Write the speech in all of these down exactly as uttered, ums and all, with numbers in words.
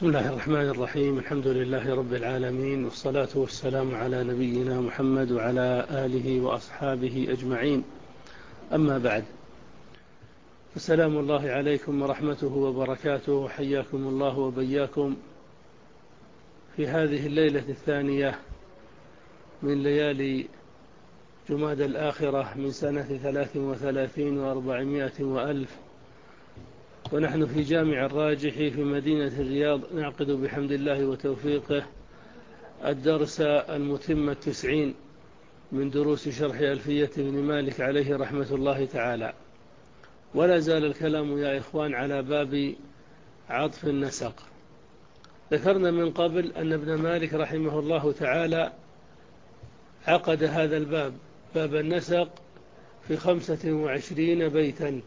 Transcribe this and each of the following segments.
بسم الله الرحمن الرحيم. الحمد لله رب العالمين، والصلاة والسلام على نبينا محمد وعلى آله وأصحابه أجمعين. أما بعد، فسلام الله عليكم ورحمته وبركاته، وحياكم الله وبياكم في هذه الليلة الثانية من ليالي جمادى الآخرة من سنة ثلاث وثلاثين وأربعمائة وألف، ونحن في جامع الراجح في مدينة الرياض نعقد بحمد الله وتوفيقه الدرس المتم التسعين من دروس شرح ألفية بن مالك عليه رحمة الله تعالى. ولا زال الكلام يا إخوان على باب عطف النسق. ذكرنا من قبل أن ابن مالك رحمه الله تعالى عقد هذا الباب، باب النسق، في خمسة وعشرين بيتا.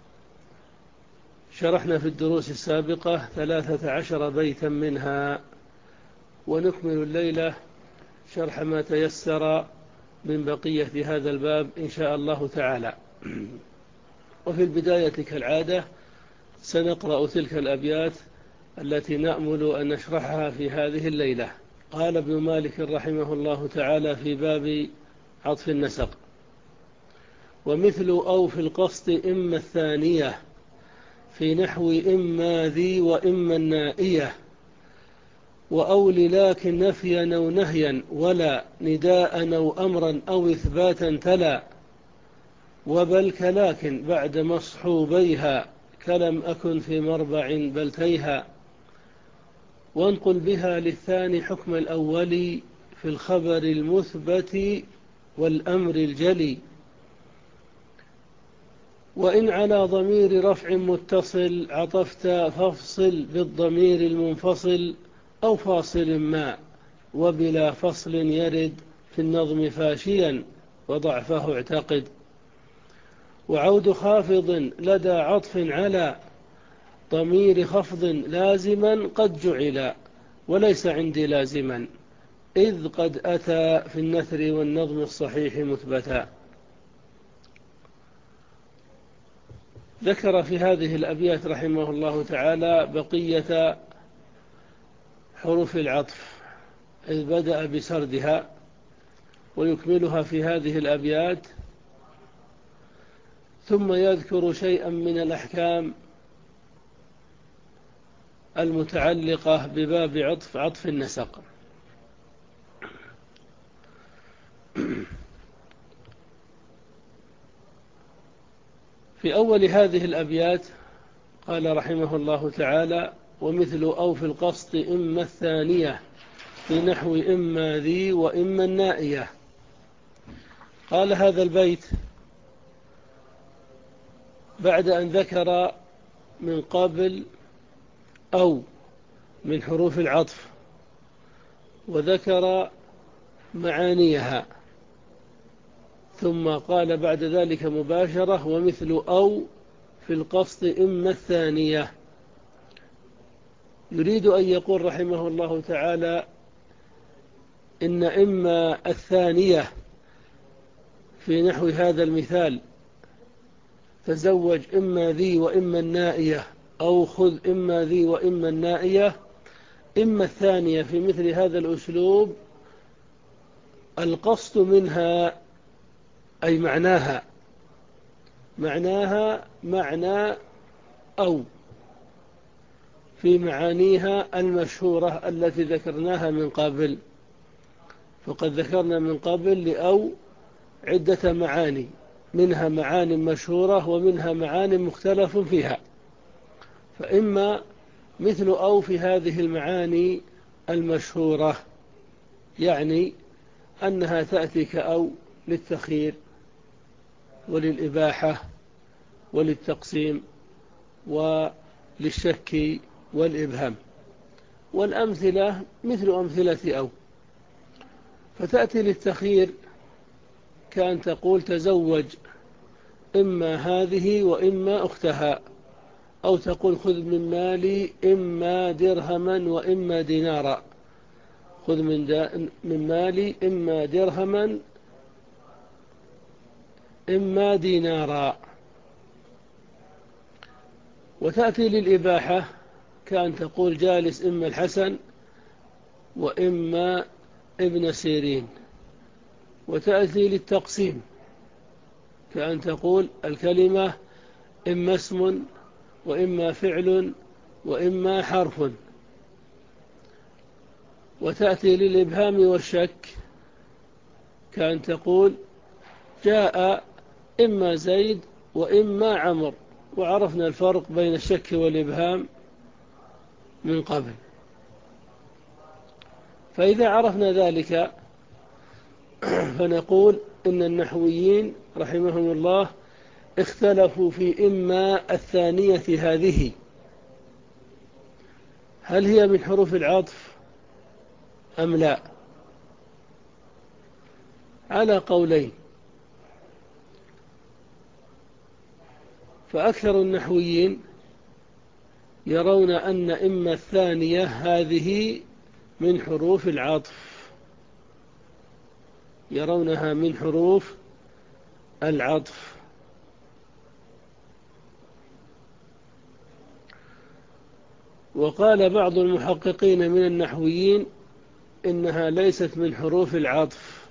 شرحنا في الدروس السابقة ثلاثة عشر بيتا منها، ونكمل الليلة شرح ما تيسر من بقية هذا الباب إن شاء الله تعالى. وفي البداية كالعادة سنقرأ تلك الأبيات التي نأمل أن نشرحها في هذه الليلة. قال ابن مالك رحمه الله تعالى في باب عطف النسق: ومثل أو في القصد إما الثانية، في نحو إما ذي وإما النائية، وأو لكن نفيا أو نهيا، ولا نداء أو أمرا أو إثباتا تلا، وبل كلاكن بعد مصحوبيها، كلم أكن في مربع بلتيها، وانقل بها للثاني حكم الأول، في الخبر المثبت والأمر الجلي، وإن على ضمير رفع متصل عطفت فافصل بالضمير المنفصل، أو فاصل ما وبلا فصل يرد في النظم فاشيا، وضعفه اعتقد. وعود خافض لدى عطف على ضمير خفض لازما قد جعل، وليس عندي لازما إذ قد أتى في النثر والنظم الصحيح مثبتا. ذكر في هذه الأبيات رحمه الله تعالى بقية حروف العطف، إذ بدأ بسردها، ويكملها في هذه الأبيات، ثم يذكر شيئا من الأحكام المتعلقة بباب عطف عطف النسق. في أول هذه الأبيات قال رحمه الله تعالى: ومثل أو في القصد إما الثانية، في نحو إما ذي وإما النائية. قال هذا البيت بعد أن ذكر من قبل أو من حروف العطف، وذكر معانيها، ثم قال بعد ذلك مباشرة: ومثل أو في القصد إما الثانية. يريد أن يقول رحمه الله تعالى إن إما الثانية في نحو هذا المثال: تزوج إما ذي وإما النائية، أو خذ إما ذي وإما النائية. إما الثانية في مثل هذا الأسلوب القصد منها أي معناها معناها معنى أو في معانيها المشهورة التي ذكرناها من قبل. فقد ذكرنا من قبل لأو عدة معاني، منها معاني مشهورة ومنها معاني مختلف فيها. فإما مثل أو في هذه المعاني المشهورة، يعني أنها تأتي كأو للتخيير وللإباحة وللتقسيم وللشك والإبهام. والأمثلة مثل أمثلة أو، فتأتي للتخيير كأن تقول: تزوج إما هذه وإما أختها، أو تقول: خذ من مالي إما درهما وإما دينارا، خذ من, من مالي إما درهما إما دينارا. وتأتي للإباحة كأن تقول جالس إما الحسن وإما ابن سيرين، وتأتي للتقسيم كأن تقول الكلمة إما اسم وإما فعل وإما حرف. وتأتي للإبهام والشك كأن تقول جاء إما زيد وإما عمر، وعرفنا الفرق بين الشك والإبهام من قبل. فإذا عرفنا ذلك فنقول إن النحويين رحمهم الله اختلفوا في إما الثانية هذه هل هي من حروف العطف أم لا، على قولين. فأكثر النحويين يرون أن إما الثانية هذه من حروف العطف، يرونها من حروف العطف. وقال بعض المحققين من النحويين إنها ليست من حروف العطف،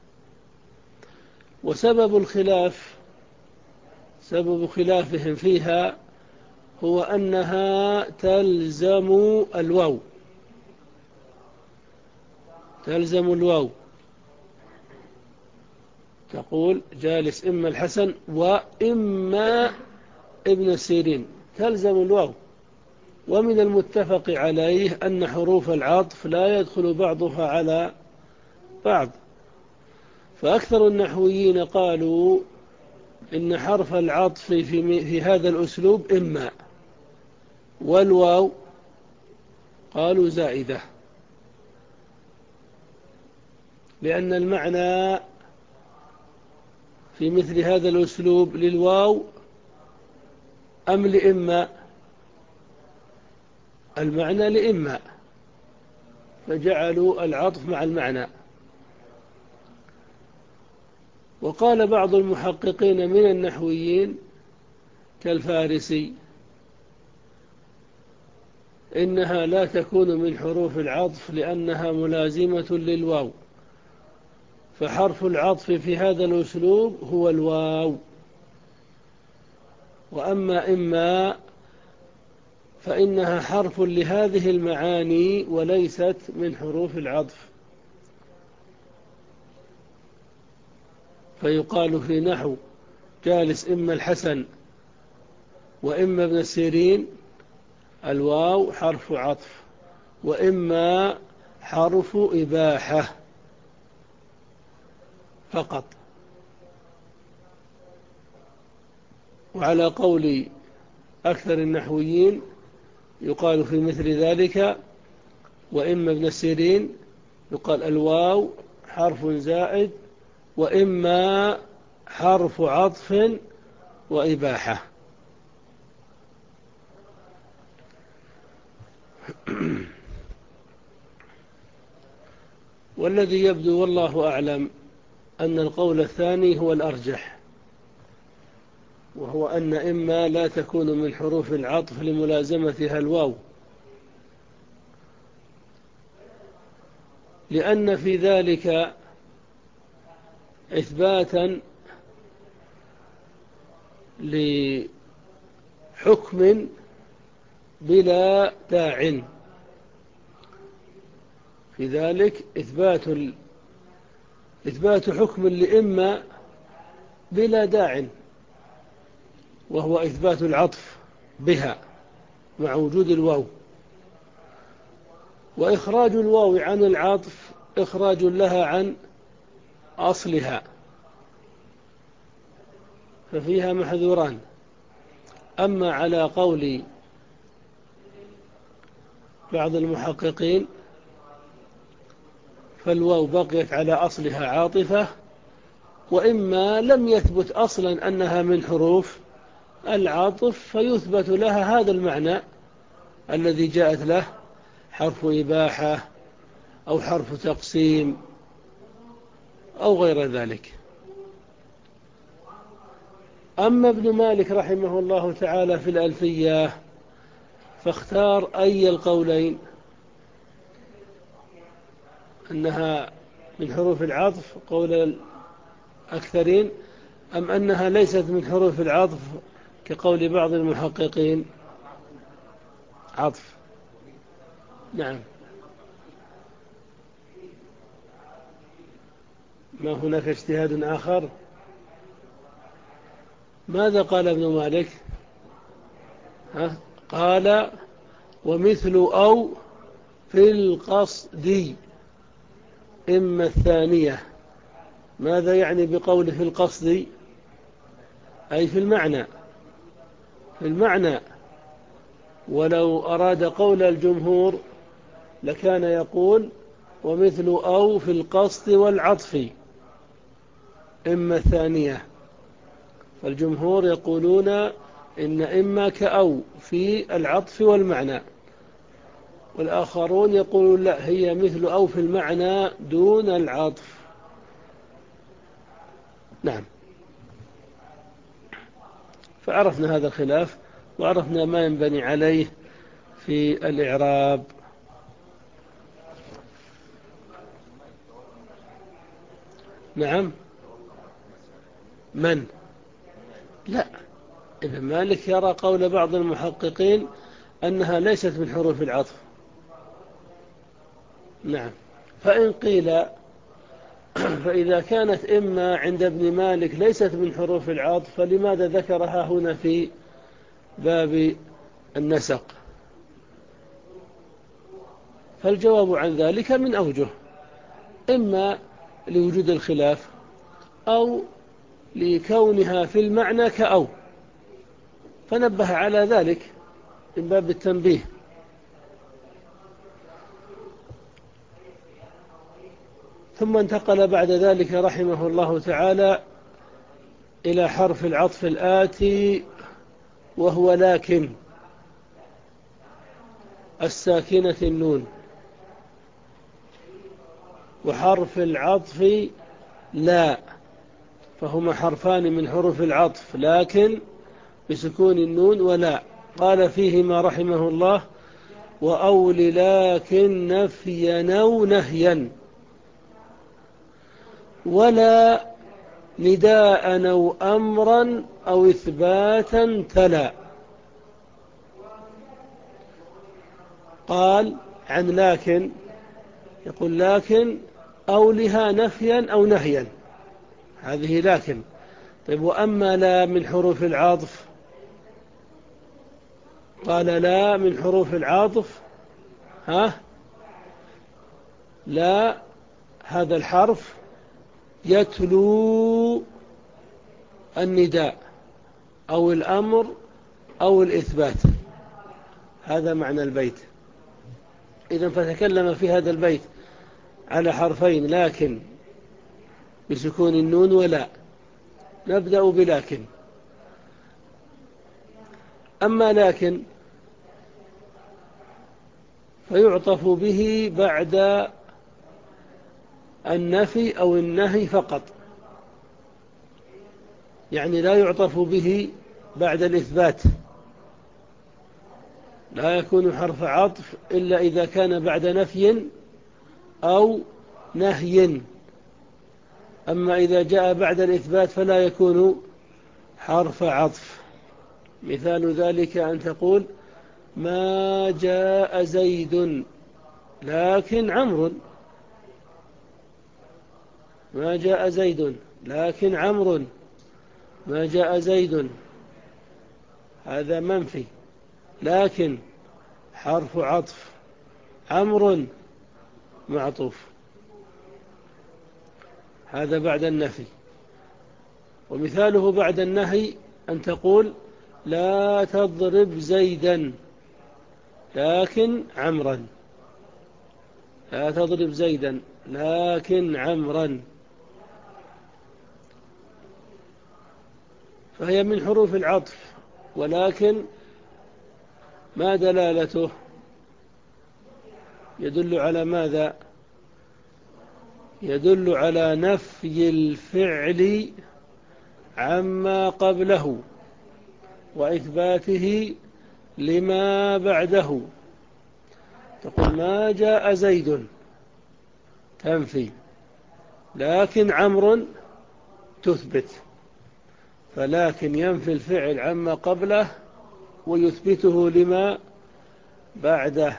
وسبب الخلاف سبب خلافهم فيها هو أنها تلزم الواو تلزم الواو تقول جالس إما الحسن وإما ابن سيرين، تلزم الواو. ومن المتفق عليه أن حروف العطف لا يدخل بعضها على بعض. فأكثر النحويين قالوا إن حرف العطف في, في هذا الأسلوب إما، والواو قالوا زائدة، لأن المعنى في مثل هذا الأسلوب للواو أم لإما؟ المعنى لإما، فجعلوا العطف مع المعنى. وقال بعض المحققين من النحويين كالفارسي إنها لا تكون من حروف العطف لأنها ملازمة للواو، فحرف العطف في هذا الأسلوب هو الواو. وأما إما فإنها حرف لهذه المعاني وليست من حروف العطف. فيقال في نحو جالس إما الحسن وإما ابن سيرين الواو حرف عطف، وإما حرف إباحة فقط. وعلى قول أكثر النحويين يقال في مثل ذلك وإما ابن سيرين يقال الواو حرف زائد وإما حرف عطف وإباحة. والذي يبدو والله أعلم أن القول الثاني هو الأرجح، وهو أن إما لا تكون من حروف العطف لملازمتها الواو، لأن في ذلك إثباتا لحكم بلا داع، في ذلك إثبات إثبات حكم لإما بلا داع، وهو إثبات العطف بها مع وجود الواو. وإخراج الواو عن العطف إخراج لها عن أصلها، ففيها محذوران. أما على قول بعض المحققين فالواو بقيت على أصلها عاطفة، وإما لم يثبت أصلا أنها من حروف العاطف فيثبت لها هذا المعنى الذي جاءت له حرف إباحة أو حرف تقسيم أو غير ذلك. أما ابن مالك رحمه الله تعالى في الألفية فاختار أي القولين، أنها من حروف العطف قول الأكثرين، أم أنها ليست من حروف العطف كقول بعض المحققين؟ عطف. نعم. ما هناك اجتهاد آخر؟ ماذا قال ابن مالك؟ ها؟ قال ومثل أو في القصد إما الثانية. ماذا يعني بقول في القصد؟ أي في المعنى، في المعنى. ولو أراد قول الجمهور لكان يقول ومثل أو في القصد والعطف إما الثانية. فالجمهور يقولون إن إما كأو في العطف والمعنى، والآخرون يقولون لا، هي مثل أو في المعنى دون العطف. نعم. فعرفنا هذا الخلاف، وعرفنا ما ينبني عليه في الإعراب. نعم. من؟ لا، ابن مالك يرى قول بعض المحققين أنها ليست من حروف العطف. نعم. فإن قيل فإذا كانت إما عند ابن مالك ليست من حروف العطف، فلماذا ذكرها هنا في باب النسق؟ فالجواب عن ذلك من أوجه: إما لوجود الخلاف، أو لكونها في المعنى كأو، فنبه على ذلك من باب التنبيه. ثم انتقل بعد ذلك رحمه الله تعالى إلى حرف العطف الآتي، وهو لكن الساكنة النون، وحرف العطف لا، فهما حرفان من حروف العطف، لكن بسكون النون ولا. قال فيهما رحمه الله: وأول لكن نفيا أو نهيا، ولا نداء أو أمرا أو إثباتا تلا. قال عن لكن، يقول لكن أو لها نفيا أو نهيا، هذه لكن. طيب، وأما لا من حروف العطف؟ قال لا من حروف العطف، ها لا هذا الحرف يتلو النداء أو الأمر أو الإثبات، هذا معنى البيت. إذن فتكلم في هذا البيت على حرفين: لكن بسكون النون ولا. نبدأ بلكن. أما لكن فيعطف به بعد النفي أو النهي فقط، يعني لا يعطف به بعد الإثبات، لا يكون حرف عطف إلا إذا كان بعد نفي أو نهي. أما إذا جاء بعد الإثبات فلا يكون حرف عطف. مثال ذلك أن تقول: ما جاء زيد لكن عمرو. ما جاء زيد لكن عمرو. ما جاء زيد، هذا منفي، لكن حرف عطف، عمرو معطوف، هذا بعد النفي. ومثاله بعد النهي أن تقول: لا تضرب زيدا لكن عمرا. لا تضرب زيدا لكن عمرا، فهي من حروف العطف، ولكن ما دلالته؟ يدل على ماذا؟ يدل على نفي الفعل عما قبله وإثباته لما بعده. تقول ما جاء زيد تنفي، لكن عمرو تثبت، فلكن ينفي الفعل عما قبله ويثبته لما بعده.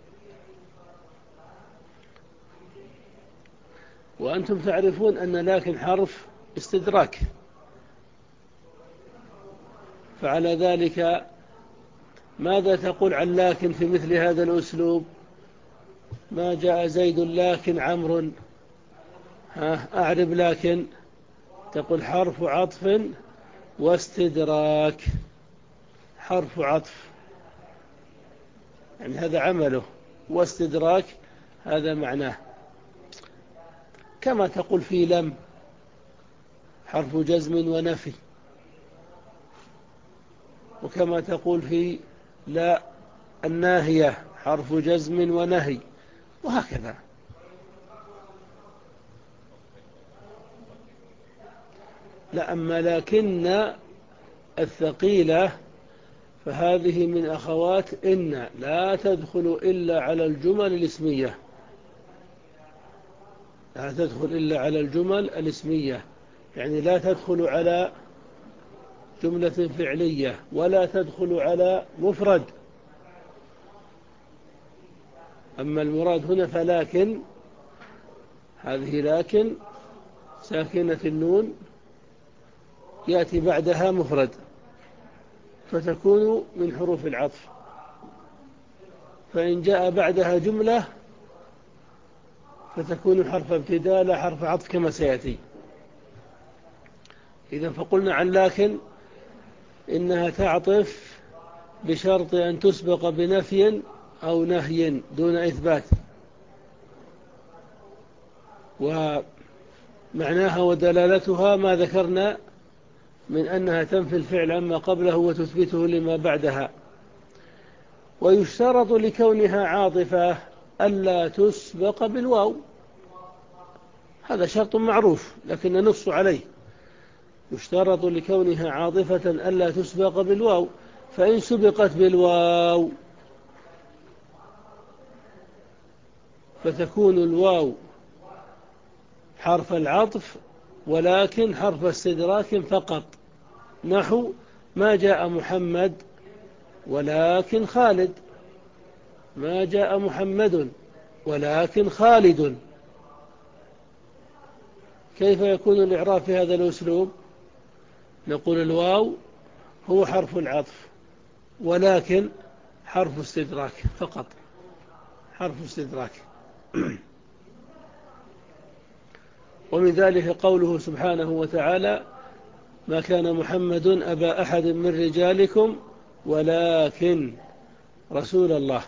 وأنتم تعرفون أن لكن حرف استدراك، فعلى ذلك ماذا تقول عن لكن في مثل هذا الأسلوب؟ ما جاء زيد لكن عمرو، ها أعرب لكن، تقول حرف عطف واستدراك، حرف عطف يعني هذا عمله، واستدراك هذا معناه. كما تقول في لم حرف جزم ونفي، وكما تقول في لا الناهية حرف جزم ونهي، وهكذا. لا أما لكن الثقيلة فهذه من أخوات إن، لا تدخل إلا على الجمل الاسمية، لا تدخل إلا على الجمل الاسمية، يعني لا تدخل على جملة فعلية ولا تدخل على مفرد. أما المراد هنا فلكن، هذه لكن ساكنة النون يأتي بعدها مفرد فتكون من حروف العطف، فإن جاء بعدها جملة فتكون حرف ابتداء لا حرف عطف كما سيأتي. إذن فقلنا عن لكن إنها تعطف بشرط أن تسبق بنفي أو نهي دون إثبات، ومعناها ودلالتها ما ذكرنا من أنها تنفي الفعل عما قبله وتثبته لما بعدها. ويشترط لكونها عاطفة ألا تسبق بالواو، هذا شرط معروف لكن ننص عليه. يشترط لكونها عاطفة ألا تسبق بالواو، فإن سبقت بالواو فتكون الواو حرف العطف ولكن حرف استدراك فقط، نحو ما جاء محمد ولكن خالد، ما جاء محمد ولكن خالد. كيف يكون الإعراب في هذا الأسلوب؟ نقول الواو هو حرف العطف ولكن حرف استدراك فقط، حرف استدراك. ومن ذلك قوله سبحانه وتعالى ما كان محمد أبا أحد من رجالكم ولكن رسول الله.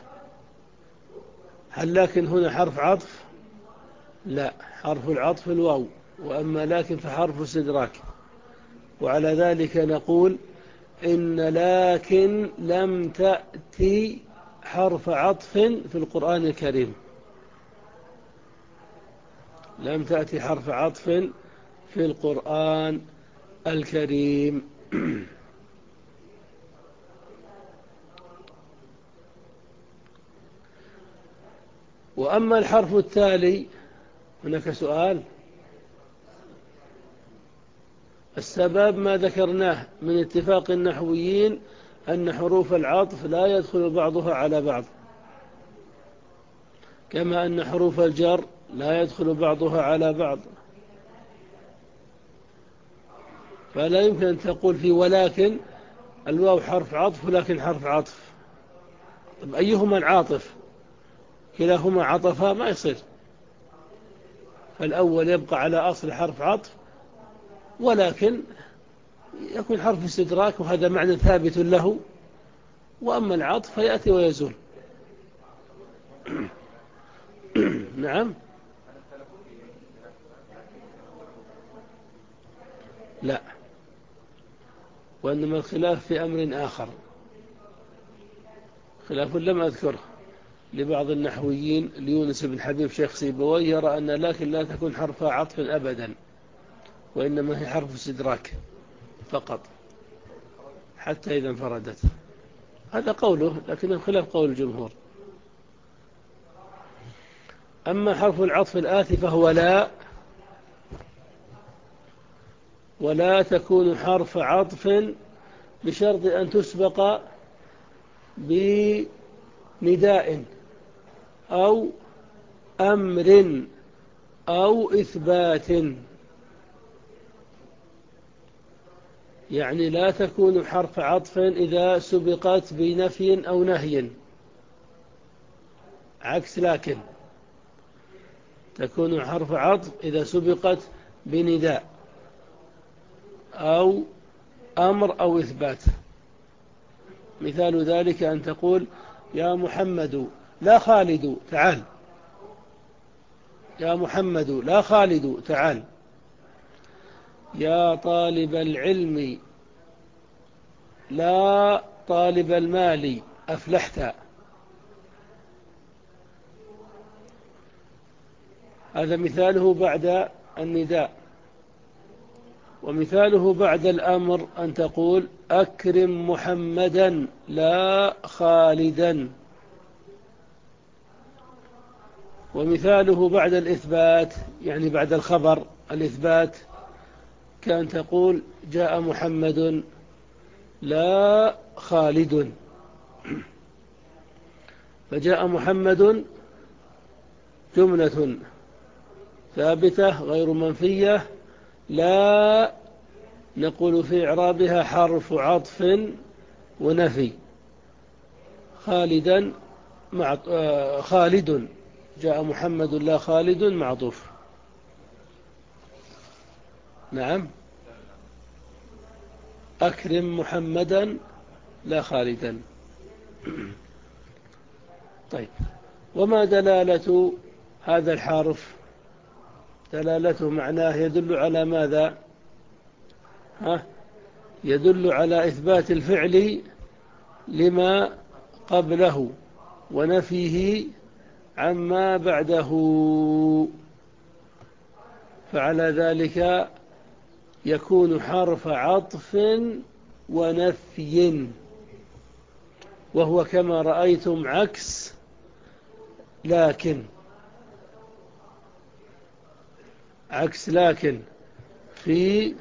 هل لكن هنا حرف عطف؟ لا، حرف العطف الواو، وأما لكن فحرف استدراك. وعلى ذلك نقول إن لكن لم تأتي حرف عطف في القرآن الكريم، لم تأتي حرف عطف في القرآن الكريم. وأما الحرف التالي، هناك سؤال. السبب ما ذكرناه من اتفاق النحويين أن حروف العطف لا يدخل بعضها على بعض، كما أن حروف الجر لا يدخل بعضها على بعض. فلا يمكن أن تقول في ولكن الواو حرف عطف ولكن حرف عطف. طب أيهما العاطف؟ كلاهما عطفا ما يصير، فالأول يبقى على أصل حرف عطف ولكن يكون حرف استدراك وهذا معنى ثابت له، وأما العطف فيأتي ويزول. نعم. لا، وإنما الخلاف في أمر آخر، خلاف لم أذكره لبعض النحويين ليونس بن حبيب شيخ سيبوي، يرى أن لكن لا تكون حرف عطف أبدا، وإنما هي حرف استدراك فقط حتى إذا انفردت. هذا قوله، لكنه خلاف قول الجمهور. أما حرف العطف الآتي فهو لا، ولا تكون حرف عطف بشرط أن تسبق بنداء أو أمر أو إثبات. يعني لا تكون حرف عطف إذا سبقت بنفي أو نهي، عكس لكن تكون حرف عطف إذا سبقت بنداء أو أمر أو إثبات. مثال ذلك أن تقول يا محمد لا خالد تعال، يا محمد لا خالد تعال، يا طالب العلم لا طالب المال أفلحت. هذا مثاله بعد النداء. ومثاله بعد الأمر أن تقول أكرم محمدا لا خالدا. ومثاله بعد الإثبات يعني بعد الخبر الإثبات كأن تقول جاء محمد لا خالد. فجاء محمد جملة ثابتة غير منفية، لا نقول في إعرابها حرف عطف ونفي. خالدا مع خالد، جاء محمد لا خالد معطوف. نعم، أكرم محمدا لا خالدا. طيب، وما دلالة هذا الحرف؟ دلالته معناه يدل على ماذا؟ ها؟ يدل على إثبات الفعل لما قبله ونفيه عما بعده. فعلى ذلك يكون حرف عطف ونفي، وهو كما رأيتم عكس لكن، عكس لكن في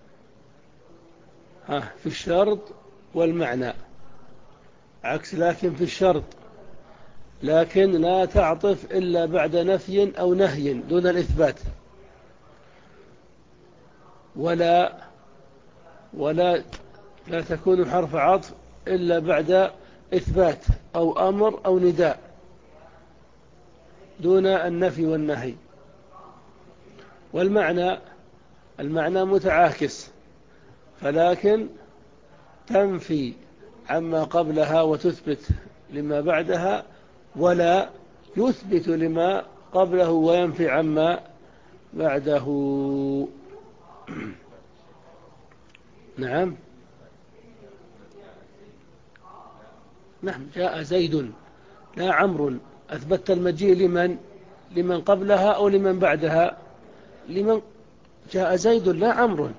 ها في الشرط والمعنى. عكس لكن في الشرط، لكن لا تعطف إلا بعد نفي أو نهي دون الإثبات، ولا ولا لا تكون حرف عطف إلا بعد إثبات أو أمر أو نداء دون النفي والنهي. والمعنى المعنى متعاكس، فلكن تنفي عما قبلها وتثبت لما بعدها، ولا يثبت لما قبله وينفي عما بعده. نعم نعم، جاء زيد لا عمرو، أثبت المجيء لمن لمن قبلها أو لمن بعدها؟ لمن جاء زيد لا عمرو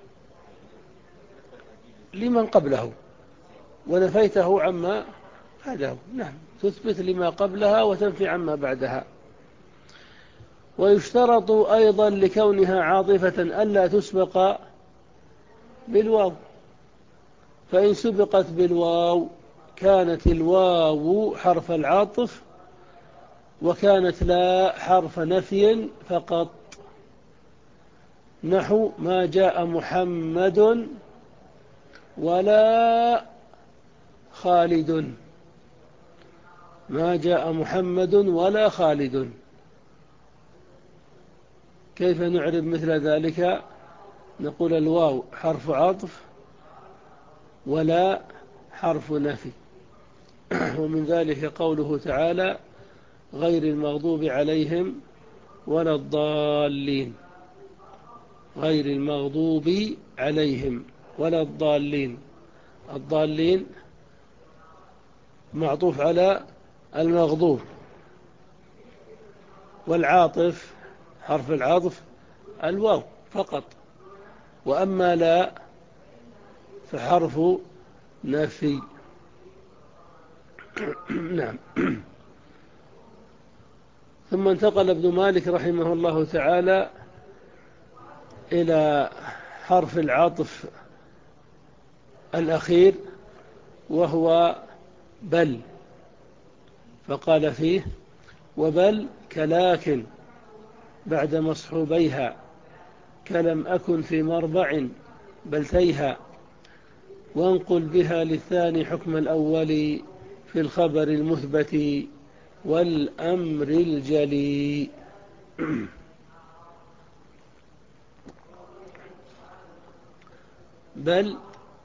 لمن قبله، ونفيته عما بعده. نعم، تثبت لما قبلها وتنفي عما بعدها. ويشترط أيضا لكونها عاطفة ألا تسبق بالواو، فإن سبقت بالواو كانت الواو حرف العطف، وكانت لا حرف نفي فقط. نحو ما جاء محمد ولا خالد، ما جاء محمد ولا خالد. كيف نعرب مثل ذلك؟ نقول الواو حرف عطف ولا حرف نفي. ومن ذلك قوله تعالى غير المغضوب عليهم ولا الضالين، غير المغضوب عليهم ولا الضالين. الضالين معطوف على المغضوب، والعاطف حرف العطف الواو فقط. وأما لا فحرف نفي. نعم. ثم انتقل ابن مالك رحمه الله تعالى إلى حرف العطف الأخير وهو بل، فقال فيه: وبل كلاكن بعد مصحوبيها كلم أكن في مربع بلتيها، وانقل بها للثاني حكم الأول في الخبر المثبت والأمر الجلي. بل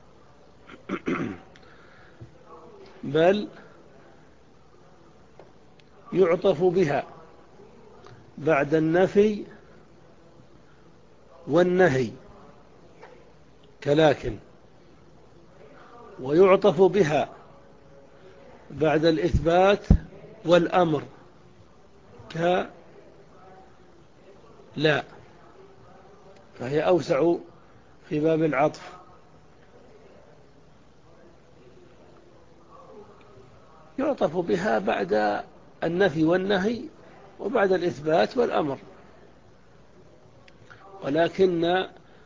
بل يعطف بها بعد النفي والنهي كلاكن، ويعطف بها بعد الإثبات والأمر كلا، فهي أوسع في باب العطف. يعطف بها بعد النفي والنهي وبعد الإثبات والأمر، ولكن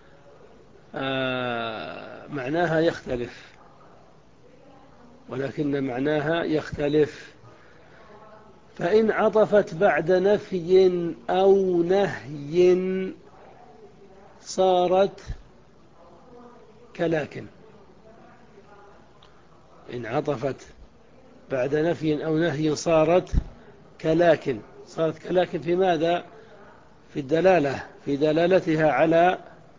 آه معناها يختلف ولكن معناها يختلف فإن عطفت بعد نفي أو نهي صارت كلاكن. إن عطفت بعد نفي أو نهي صارت كلاكن. صارت كلاكن في ماذا؟ في الدلالة، في دلالتها على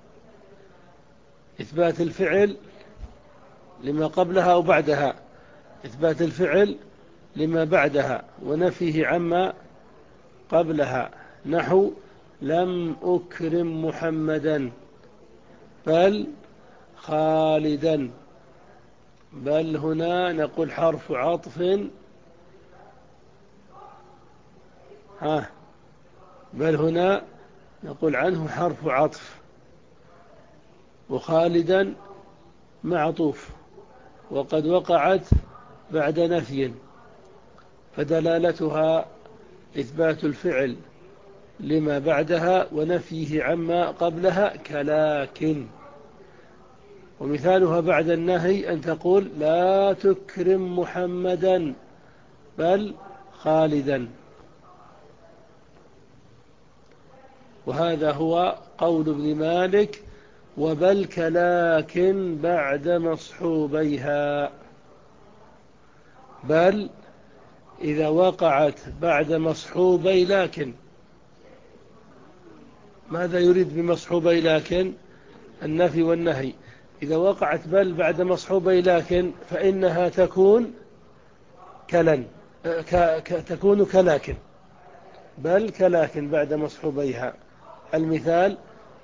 إثبات الفعل لما قبلها أو بعدها، إثبات الفعل لما بعدها ونفيه عما قبلها، نحو لم أكرم محمدا بل خالدا. بل هنا نقول حرف عطف، ها بل هنا نقول عنه حرف عطف، وخالدا معطوف، وقد وقعت بعد نفي، فدلالتها إثبات الفعل لما بعدها ونفيه عما قبلها كلاكن. ومثالها بعد النهي أن تقول لا تكرم محمدا بل خالدا. وهذا هو قول ابن مالك: وبل كلاكن بعد مصحوبيها. بل إذا وقعت بعد مصحوبي لكن. ماذا يريد بمصحوبي لكن؟ النفي والنهي. إذا وقعت بل بعد مصحوبي لكن فإنها تكون كلن ك... ك... تكون كلاكن. بل كلاكن بعد مصحوبيها. المثال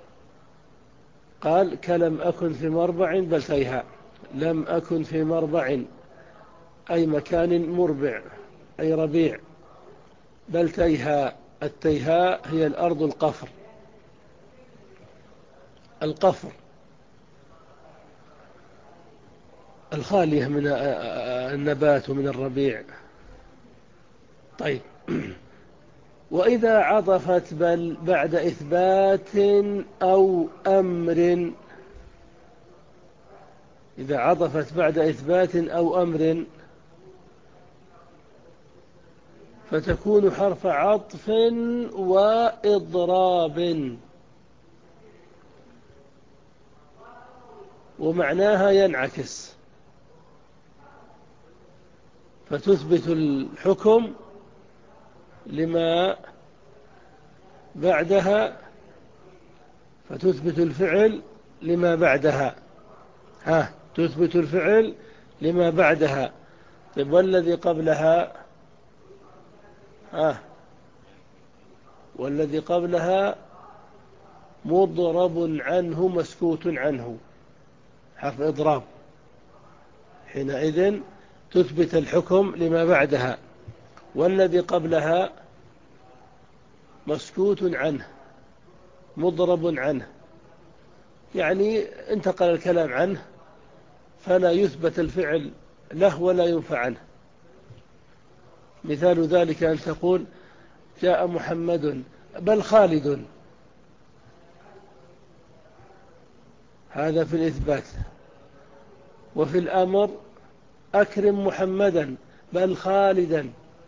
قال كلم أكن في مربع بلتيها. لم أكن في مربع أي مكان مربع أي ربيع. بلتيها، التيهاء هي الأرض القفر، القفر الخالية من النبات ومن الربيع. طيب. وإذا عطفت بل بعد إثبات أو أمر، إذا عطفت بعد إثبات أو أمر فتكون حرف عطف وإضراب، ومعناها ينعكس، فتثبت الحكم لما بعدها، فتثبت الفعل لما بعدها. ها تثبت الفعل لما بعدها. طيب والذي قبلها؟ ها والذي قبلها مضرب عنه مسكوت عنه، حرف إضراب، حينئذ تثبت الحكم لما بعدها. والذي قبلها مسكوت عنه مضرب عنه، يعني انتقل الكلام عنه فلا يثبت الفعل له ولا ينفع عنه. مثال ذلك أن تقول جاء محمد بل خالد، هذا في الإثبات. وفي الأمر أكرم محمدا بل خالدا،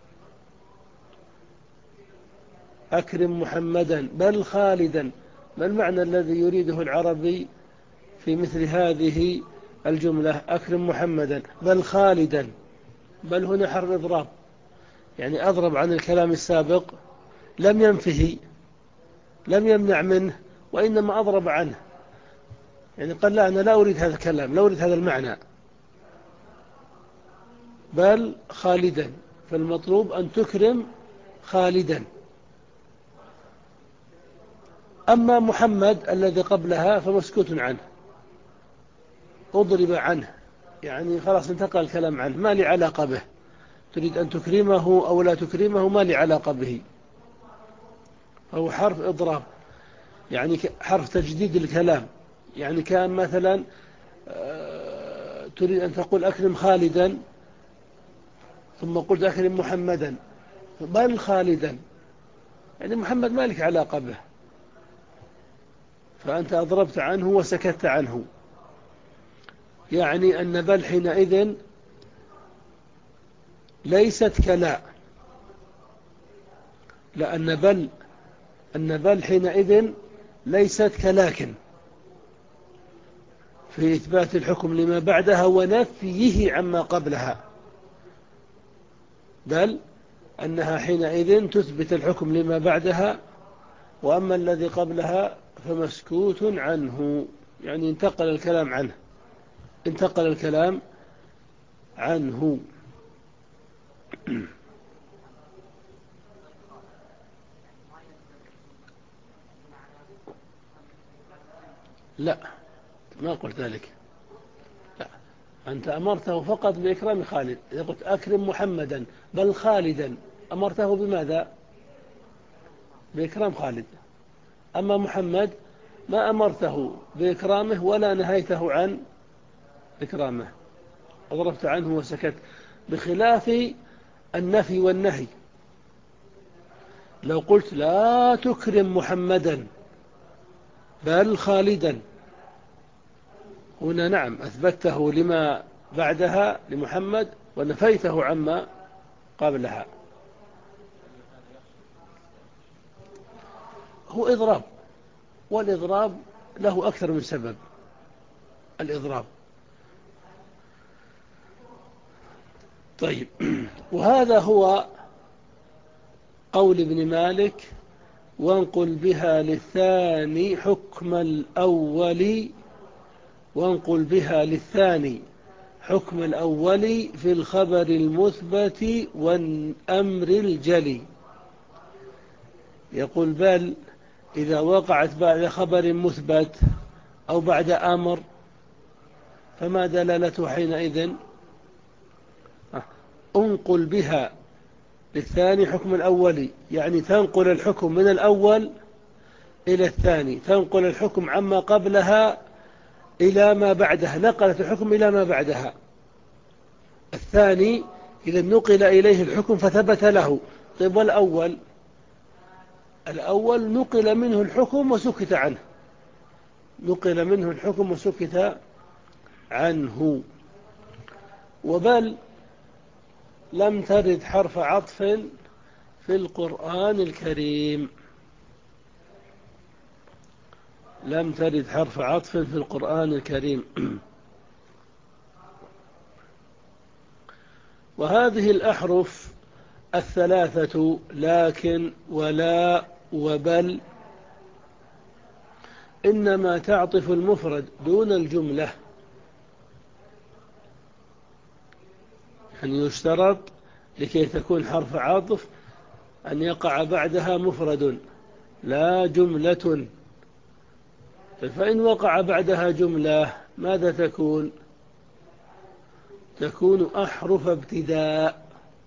أكرم محمدا بل خالدا. ما المعنى الذي يريده العربي في مثل هذه الجملة؟ أكرم محمدا بل خالدا. بل هنا حرف إضراب، يعني أضرب عن الكلام السابق، لم ينفه، لم يمنع منه، وإنما أضرب عنه. يعني قال لا، أنا لا أريد هذا الكلام، لا أريد هذا المعنى، بل خالدا. فالمطلوب أن تكرم خالدا. أما محمد الذي قبلها فمسكوت عنه، أضرب عنه، يعني خلاص انتقل الكلام عنه، ما لي علاقة به. تريد أن تكرمه أو لا تكرمه ما لي علاقة به. هو حرف إضراب، يعني حرف تجديد الكلام. يعني كان مثلا تريد أن تقول أكرم خالدا، ثم قلت أكرم محمدا بل خالدا، يعني محمد ما لك علاقة به، فأنت أضربت عنه وسكت عنه. يعني أن بل حينئذ ليست كلا، لأن بل أن بل حينئذ ليست كلاكن في إثبات الحكم لما بعدها ونفيه عما قبلها، بل أنها حينئذ تثبت الحكم لما بعدها، وأما الذي قبلها فمسكوت عنه، يعني انتقل الكلام عنه، انتقل الكلام عنه. لا، ما قلت ذلك. لا، أنت أمرته فقط بإكرام خالد. إذا قلت أكرم محمدا بل خالدا، أمرته بماذا؟ بإكرام خالد. أما محمد ما أمرته بإكرامه ولا نهيته عن إكرامه، أضربت عنه وسكت، بخلاف النفي والنهي. لو قلت لا تكرم محمدا بل خالدا، هنا نعم أثبته لما بعدها لمحمد ونفيته عما قبلها. هو إضراب، والإضراب له أكثر من سبب. الإضراب طيب. وهذا هو قول ابن مالك: وانقل بها للثاني حكم الأول، وانقل بها للثاني حكم الأول في الخبر المثبت والأمر الجلي. يقول بل إذا وقعت بعد خبر مثبت أو بعد أمر فما دلالته حينئذ؟ انقل بها للثاني حكم الأول، يعني تنقل الحكم من الأول إلى الثاني، تنقل الحكم عما قبلها إلى ما بعدها، نقلت الحكم إلى ما بعدها. الثاني إذا نقل إليه الحكم فثبت له. طيب والأول؟ الأول نقل منه الحكم وسكت عنه، نقل منه الحكم وسكت عنه. وبل لم ترد حرف عطف في القرآن الكريم، لم ترد حرف عطف في القرآن الكريم. وهذه الأحرف الثلاثة لكن ولا وبل إنما تعطف المفرد دون الجملة، يعني يشترط لكي تكون حرف عطف أن يقع بعدها مفرد لا جملة. فإن وقع بعدها جملة ماذا تكون؟ تكون أحرف ابتداء،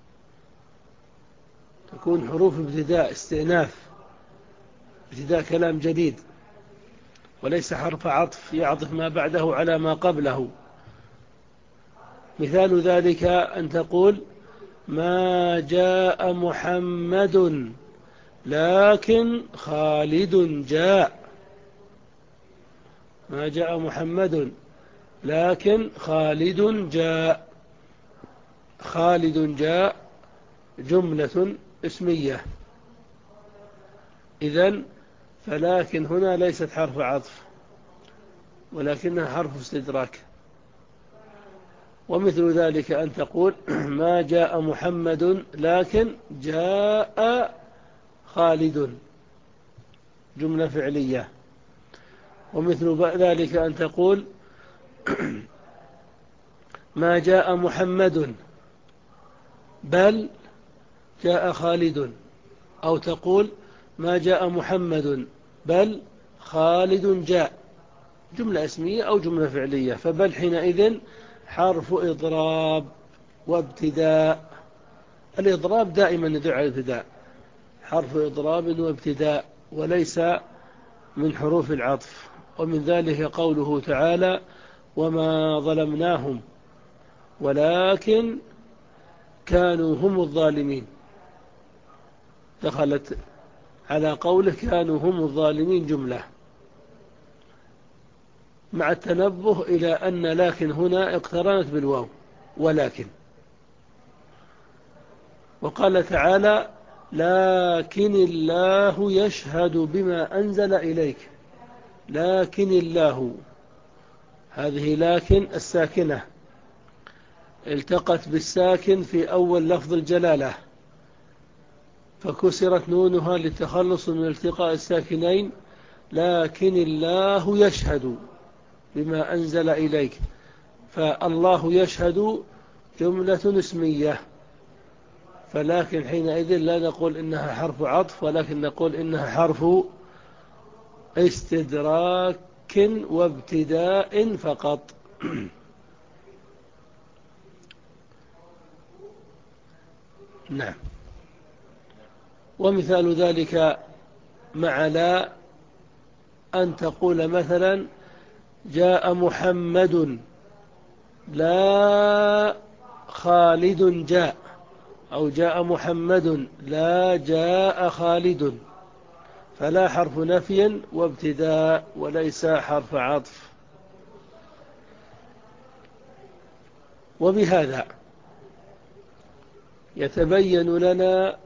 تكون حروف ابتداء استئناف، ابتداء كلام جديد، وليس حرف عطف يعطف ما بعده على ما قبله. مثال ذلك أن تقول ما جاء محمد لكن خالد جاء. ما جاء محمد لكن خالد جاء. خالد جاء جملة اسمية. إذن فلكن هنا ليست حرف عطف ولكنها حرف استدراك. ومثل ذلك أن تقول ما جاء محمد لكن جاء خالد، جملة فعلية. ومثل ذلك أن تقول ما جاء محمد بل جاء خالد، أو تقول ما جاء محمد بل خالد جاء، جملة اسمية أو جملة فعلية. فبل حينئذ حرف إضراب وابتداء. الإضراب دائما يدل على الابتداء، حرف إضراب وابتداء، وليس من حروف العطف. ومن ذلك قوله تعالى وما ظلمناهم ولكن كانوا هم الظالمين، دخلت على قوله كانوا هم الظالمين جملة، مع التنبه إلى أن لكن هنا اقترنت بالواو ولكن. وقال تعالى لكن الله يشهد بما أنزل إليك. لكن الله، هذه لكن الساكنة التقت بالساكن في أول لفظ الجلالة فكسرت نونها للتخلص من التقاء الساكنين. لكن الله يشهد بما أنزل إليك، فالله يشهد جملة اسمية، فلكن حينئذ لا نقول إنها حرف عطف ولكن نقول إنها حرف استدراك وابتداء فقط. نعم. ومثال ذلك مع لا أن تقول مثلا جاء محمد لا خالد جاء، أو جاء محمد لا جاء خالد، فلا حرف نفي وابتداء وليس حرف عطف. وبهذا يتبين لنا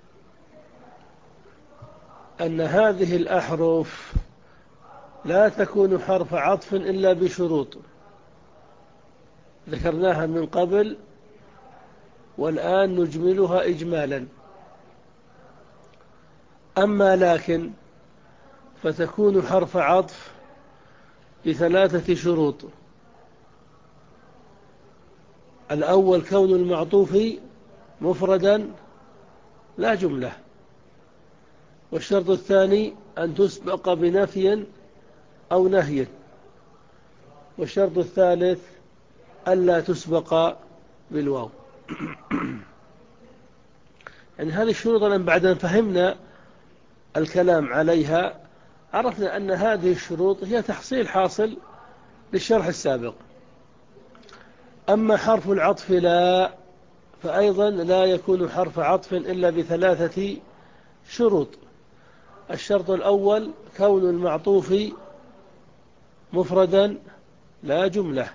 أن هذه الأحرف لا تكون حرف عطف إلا بشروط ذكرناها من قبل والآن نجملها إجمالا. أما لكن فتكون حرف عطف بثلاثة شروط. الأول كون المعطوف مفردا لا جملة، والشرط الثاني أن تسبق بنفي أو نهي، والشرط الثالث ألا تسبق بالواو. يعني هذه الشروط الآن بعد أن فهمنا الكلام عليها عرفنا أن هذه الشروط هي تحصيل حاصل للشرح السابق. أما حرف العطف لا، فأيضا لا يكون حرف عطف إلا بثلاثة شروط. الشرط الأول كون المعطوف مفردا لا جملة.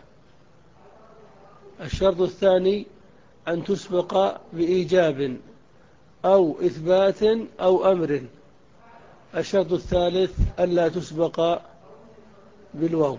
الشرط الثاني أن تسبق بإيجاب أو إثبات أو أمر. الشرط الثالث ألا تسبق بالواو.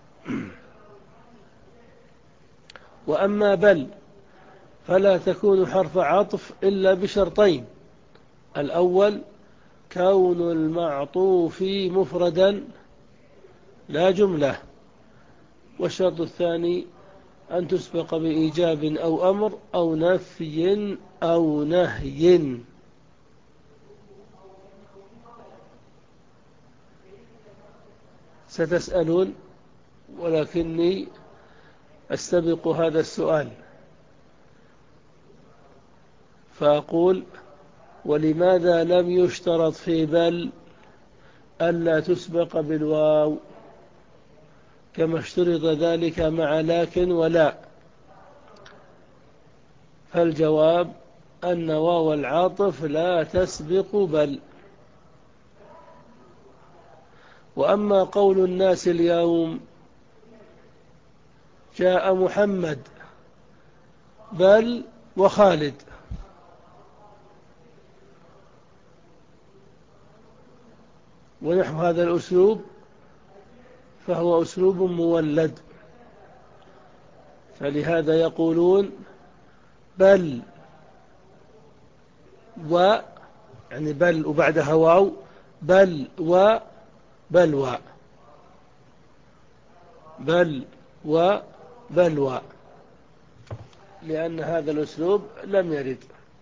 وأما بل فلا تكون حرف عطف إلا بشرطين. الأول كون المعطوف مفردا لا جملة، والشرط الثاني أن تسبق بإيجاب أو أمر أو نفي أو نهي. ستسألون ولكني أستبق هذا السؤال فأقول ولماذا لم يشترط في بل ألا تسبق بالواو كما اشترط ذلك مع لكن ولا؟ فالجواب أن واو العاطف لا تسبق بل. وأما قول الناس اليوم جاء محمد بل وخالد، ونحو هذا الأسلوب فهو أسلوب مولد، فلهذا يقولون بل و، يعني بل وبعدها واو، بل و بلوى، بل و بلوى، لأن هذا الأسلوب لم يرد.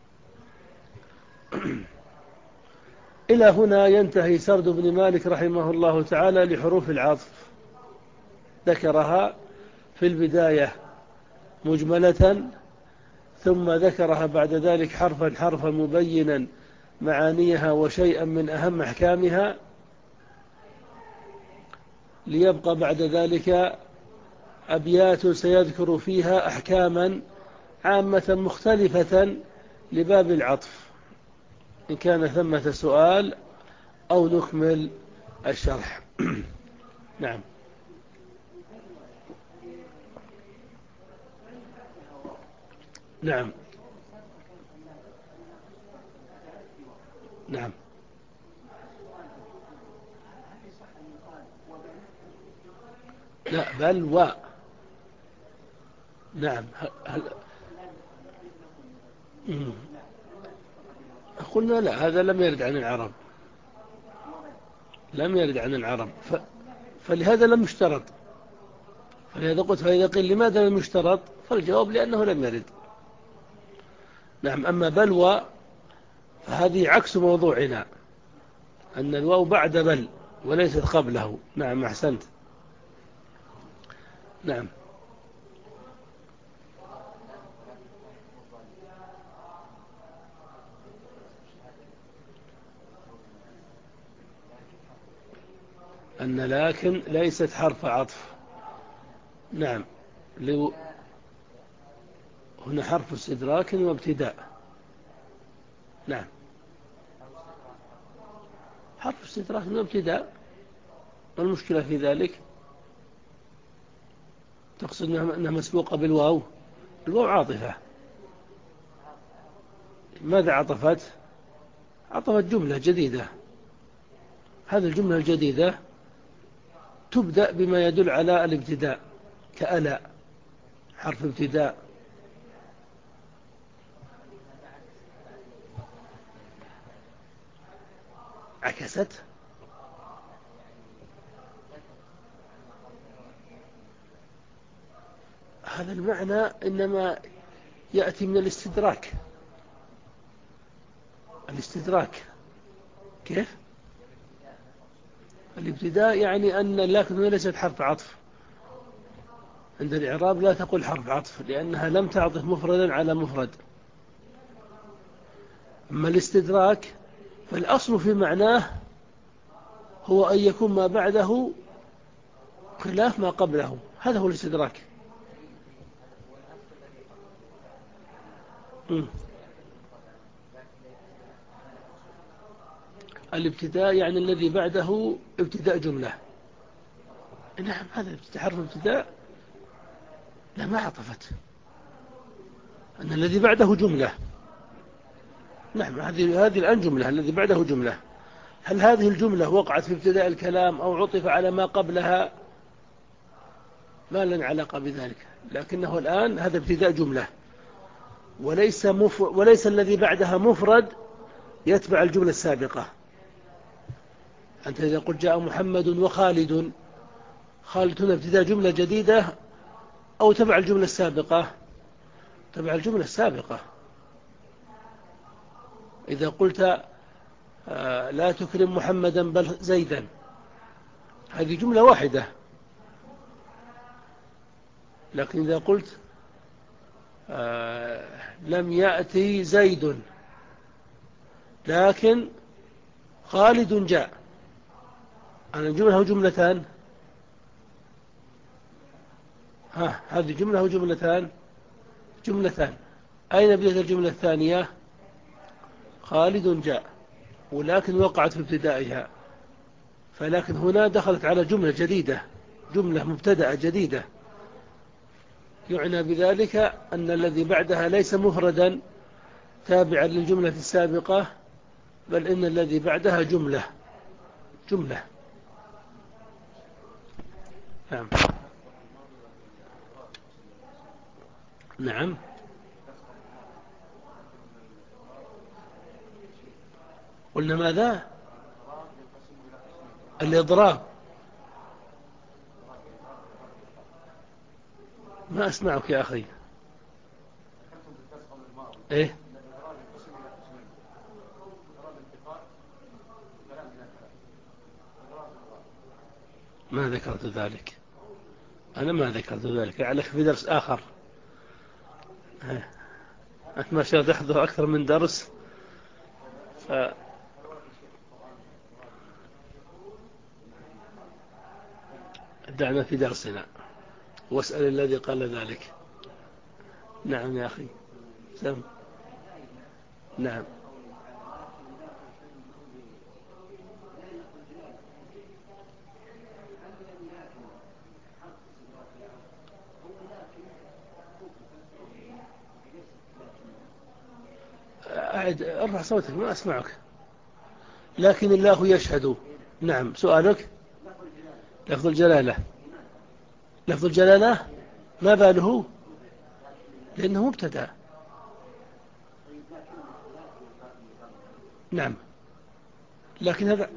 إلى هنا ينتهي سرد ابن مالك رحمه الله تعالى لحروف العطف، ذكرها في البداية مجملة، ثم ذكرها بعد ذلك حرفا حرفا مبينا معانيها وشيئا من أهم أحكامها، ليبقى بعد ذلك أبيات سيذكر فيها أحكاما عامة مختلفة لباب العطف، إن كان ثمة سؤال أو نكمل الشرح. نعم. نعم. نعم. لا، بل و. نعم. هل... قلنا لا، هذا لم يرد عن العرب، لم يرد عن العرب، ف... فلهذا لم يشترط. فلهذا قلت فإذا قيل لماذا لم يشترط، فالجواب لأنه لم يرد. نعم. أما بلوى فهذه عكس موضوعنا، أن الواو بعد بل وليست قبله. نعم، أحسنت. نعم. أن لكن ليست حرف عطف. نعم. لو هنا حرف استدراك وابتداء. نعم، حرف استدراك وابتداء. ما المشكلة في ذلك؟ تقصد أنها مسبوقة بالواو؟ الواو عاطفة. ماذا عطفت؟ عطفت جملة جديدة. هذه الجملة الجديدة تبدأ بما يدل على الابتداء، كألا حرف ابتداء. عكست. هذا المعنى إنما يأتي من الاستدراك. الاستدراك كيف؟ الابتداء يعني أن لكن ليست حرف عطف. عند الإعراب لا تقول حرف عطف، لأنها لم تعطف مفردا على مفرد. أما الاستدراك فالأصل في معناه هو أن يكون ما بعده خلاف ما قبله، هذا هو الاستدراك. م. الابتداء يعني الذي بعده ابتداء جملة. نعم، هذا حرف ابتداء لا، ما عطفت، أن الذي بعده جملة. نعم، هذه هذه الآن جملة، الذي بعده جملة. هل هذه الجملة وقعت في ابتداء الكلام أو عطف على ما قبلها؟ ما لنا علاقة بذلك، لكنه الآن هذا ابتداء جملة، وليس, مف... وليس الذي بعدها مفرد يتبع الجملة السابقة. أنت إذا قلت جاء محمد وخالد، خالد هنا ابتداء جملة جديدة أو تبع الجملة السابقة؟ تبع الجملة السابقة. إذا قلت آه لا تكرم محمدا بل زيدا، هذه جملة واحدة. لكن إذا قلت آه لم يأتي زيد لكن خالد جاء، أنا الجملة هو جملتان. ها، هذه جملة هو جملتان؟ جملتان. أين بدأت الجملة الثانية؟ خالد جاء، ولكن وقعت في ابتدائها، فلكن هنا دخلت على جملة جديدة، جملة مبتدأة جديدة، يعنى بذلك أن الذي بعدها ليس مفردا تابعا للجملة السابقة، بل إن الذي بعدها جملة جملة نعم. نعم. قلنا ماذا؟ الإضراب. ما أسمعك يا أخي. إيه؟ ما ذكرت ذلك، أنا ما ذكرت ذلك، لعلك في درس آخر. إيه؟ أنت ما شاء تحضر أكثر من درس. ف... دعنا في درسنا واسأل الذي قال ذلك. نعم يا أخي سم. نعم. أعد، ارفع صوتك ما أسمعك. لكن الله يشهد. نعم، سؤالك. لفظ الجلالة. لفظ الجلالة ما باله؟ لأنه مبتدأ. نعم، لكن هذا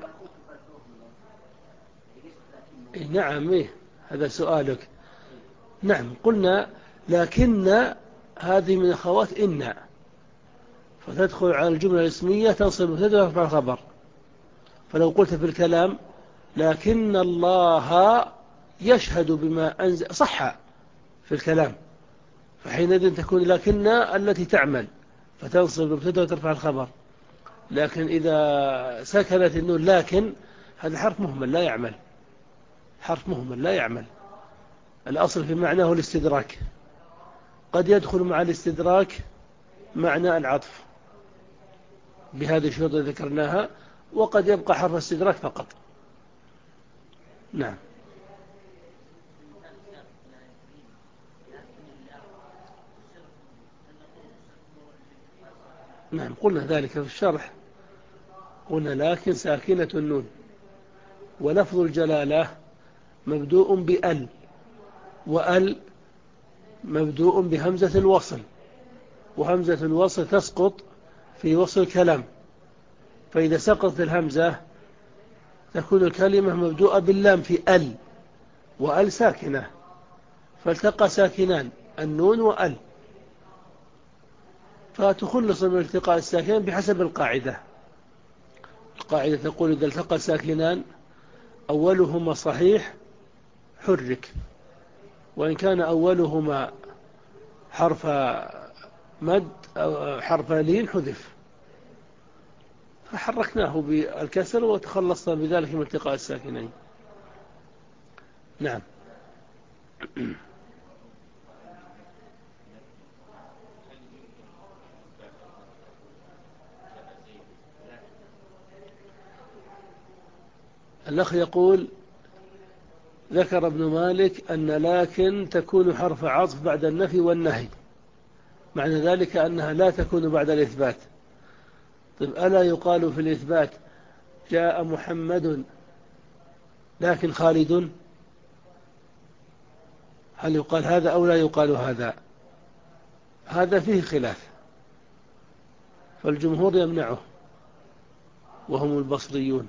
إيه نعم إيه هذا سؤالك. نعم قلنا لكن هذه من أخوات إن، فتدخل على الجملة الاسمية تنصب مبتدأ وترفع الخبر. فلو قلت في الكلام لكن الله يشهد بما أنزل صح في الكلام، فحينئذ تكون لكن التي تعمل فتنصب مبتدأ وترفع الخبر. لكن إذا سكنت النون لكن، هذا حرف مهمل لا يعمل، حرف مهمل لا يعمل. الأصل في معناه الاستدراك، قد يدخل مع الاستدراك معنى العطف بهذه الشروط التي ذكرناها، وقد يبقى حرف الاستدراك فقط. نعم. نعم قلنا ذلك في الشرح، قلنا لكن ساكنة النون، ولفظ الجلالة مبدوء بأل، وأل مبدوء بهمزة الوصل، وهمزة الوصل تسقط في وصل الكلام، فإذا سقطت الهمزة تكون الكلمة مبدوءة باللام في أل، وأل ساكنة، فالتقى ساكنان النون وأل، فتخلص من التقاء الساكنين بحسب القاعدة. القاعدة تقول إذا التقى ساكنان أولهما صحيح حرك، وإن كان أولهما حرف مد أو حرف لين حذف، فحركناه بالكسر وتخلصنا بذلك من التقاء الساكنين. نعم. الأخ يقول ذكر ابن مالك أن لكن تكون حرف عطف بعد النفي والنهي، معنى ذلك أنها لا تكون بعد الإثبات. طيب ألا يقال في الإثبات جاء محمد لكن خالد؟ هل يقال هذا أو لا يقال هذا؟ هذا فيه خلاف، فالجمهور يمنعه وهم البصريون،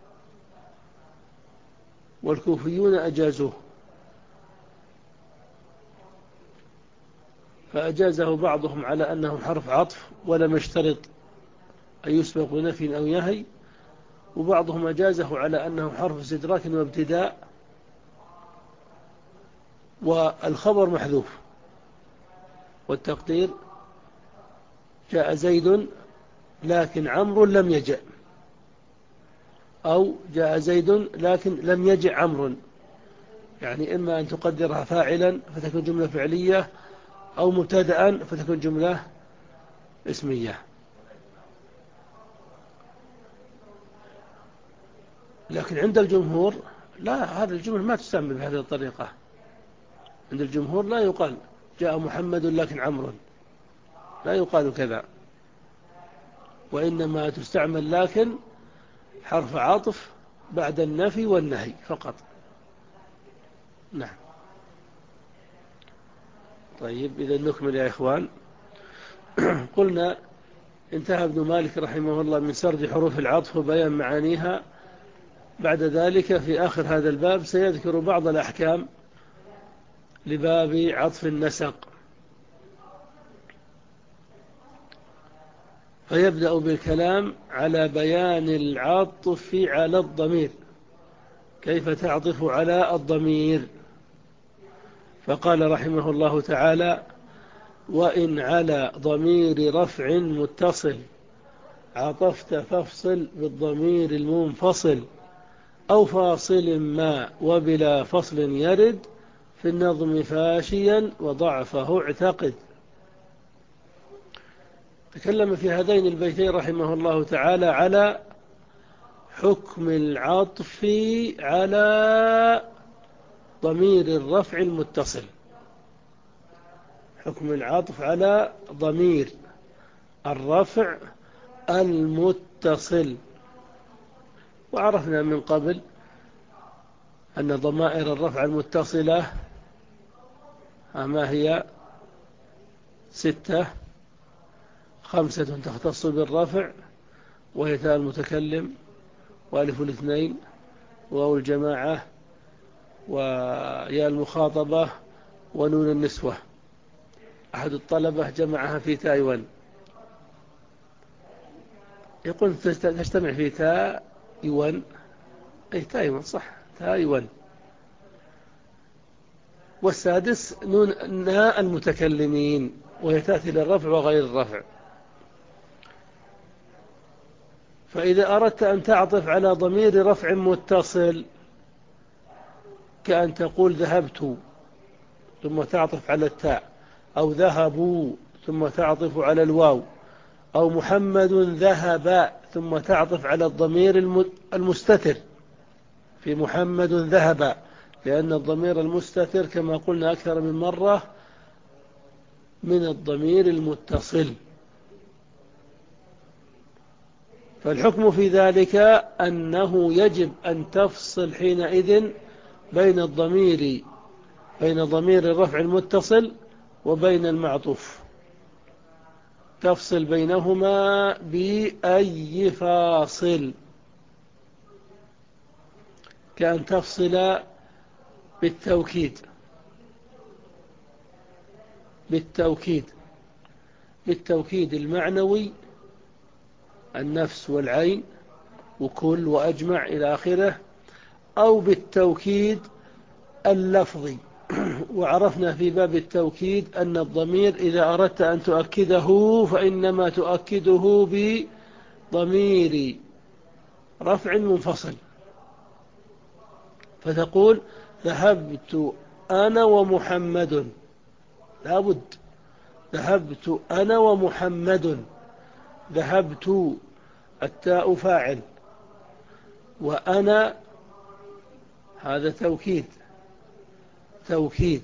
والكوفيون أجازوه، فأجازه بعضهم على أنه حرف عطف ولم يشترط أن يسبق بنفي أو يهي، وبعضهم أجازه على أنه حرف استدراك وابتداء والخبر محذوف، والتقدير جاء زيد لكن عمرو لم يجأ، أو جاء زيد لكن لم يجأ عمرو، يعني إما أن تقدرها فاعلا فتكون جملة فعلية، أو مبتدأ فتكون جملة اسمية. لكن عند الجمهور لا، هذا الجملة ما تستعمل بهذه الطريقة. عند الجمهور لا يقال جاء محمد لكن عمرو، لا يقال كذا، وإنما تستعمل لكن حرف عطف بعد النفي والنهي فقط. نعم. طيب إذا نكمل يا إخوان. قلنا انتهى ابن مالك رحمه الله من سرد حروف العطف وبيان معانيها. بعد ذلك في آخر هذا الباب سيذكر بعض الأحكام لباب عطف النسق، فيبدأ بالكلام على بيان العطف على الضمير، كيف تعطف على الضمير. فقال رحمه الله تعالى: وإن على ضمير رفع متصل عطفت فافصل بالضمير المنفصل، أو فاصل ما وبلا فصل يرد في النظم فاشيا وضعفه اعتقد. تكلم في هذين البيتين رحمه الله تعالى على حكم العطف على ضمير الرفع المتصل، حكم العطف على ضمير الرفع المتصل. وعرفنا من قبل أن ضمائر الرفع المتصلة ما هي؟ ستة: خمسة تختص بالرفع، وهي تاء المتكلم، وألف الاثنين، واو الجماعة، وياء المخاطبة، ونون النسوة. أحد الطلبة جمعها في تايوان، يقول تجتمع في تايوان، أي تايوان صح، تايوان. والسادس نون ناء المتكلمين، وهي تأتي للرفع وغير الرفع. فإذا أردت أن تعطف على ضمير رفع متصل كأن تقول ذهبت ثم تعطف على التاء، أو ذهبوا ثم تعطف على الواو، أو محمد ذهب ثم تعطف على الضمير المستتر في محمد ذهب، لأن الضمير المستتر كما قلنا أكثر من مرة من الضمير المتصل. فالحكم في ذلك أنه يجب أن تفصل حينئذ بين الضمير بين ضمير الرفع المتصل وبين المعطوف، تفصل بينهما بأي فاصل، كأن تفصل بالتوكيد بالتوكيد بالتوكيد المعنوي، النفس والعين وكل وأجمع إلى آخره، أو بالتوكيد اللفظي. وعرفنا في باب التوكيد أن الضمير إذا أردت أن تؤكده فإنما تؤكده بضمير رفع منفصل، فتقول ذهبت أنا ومحمد، لابد ذهبت أنا ومحمد، ذهبت التاء فاعل، وأنا هذا توكيد توكيد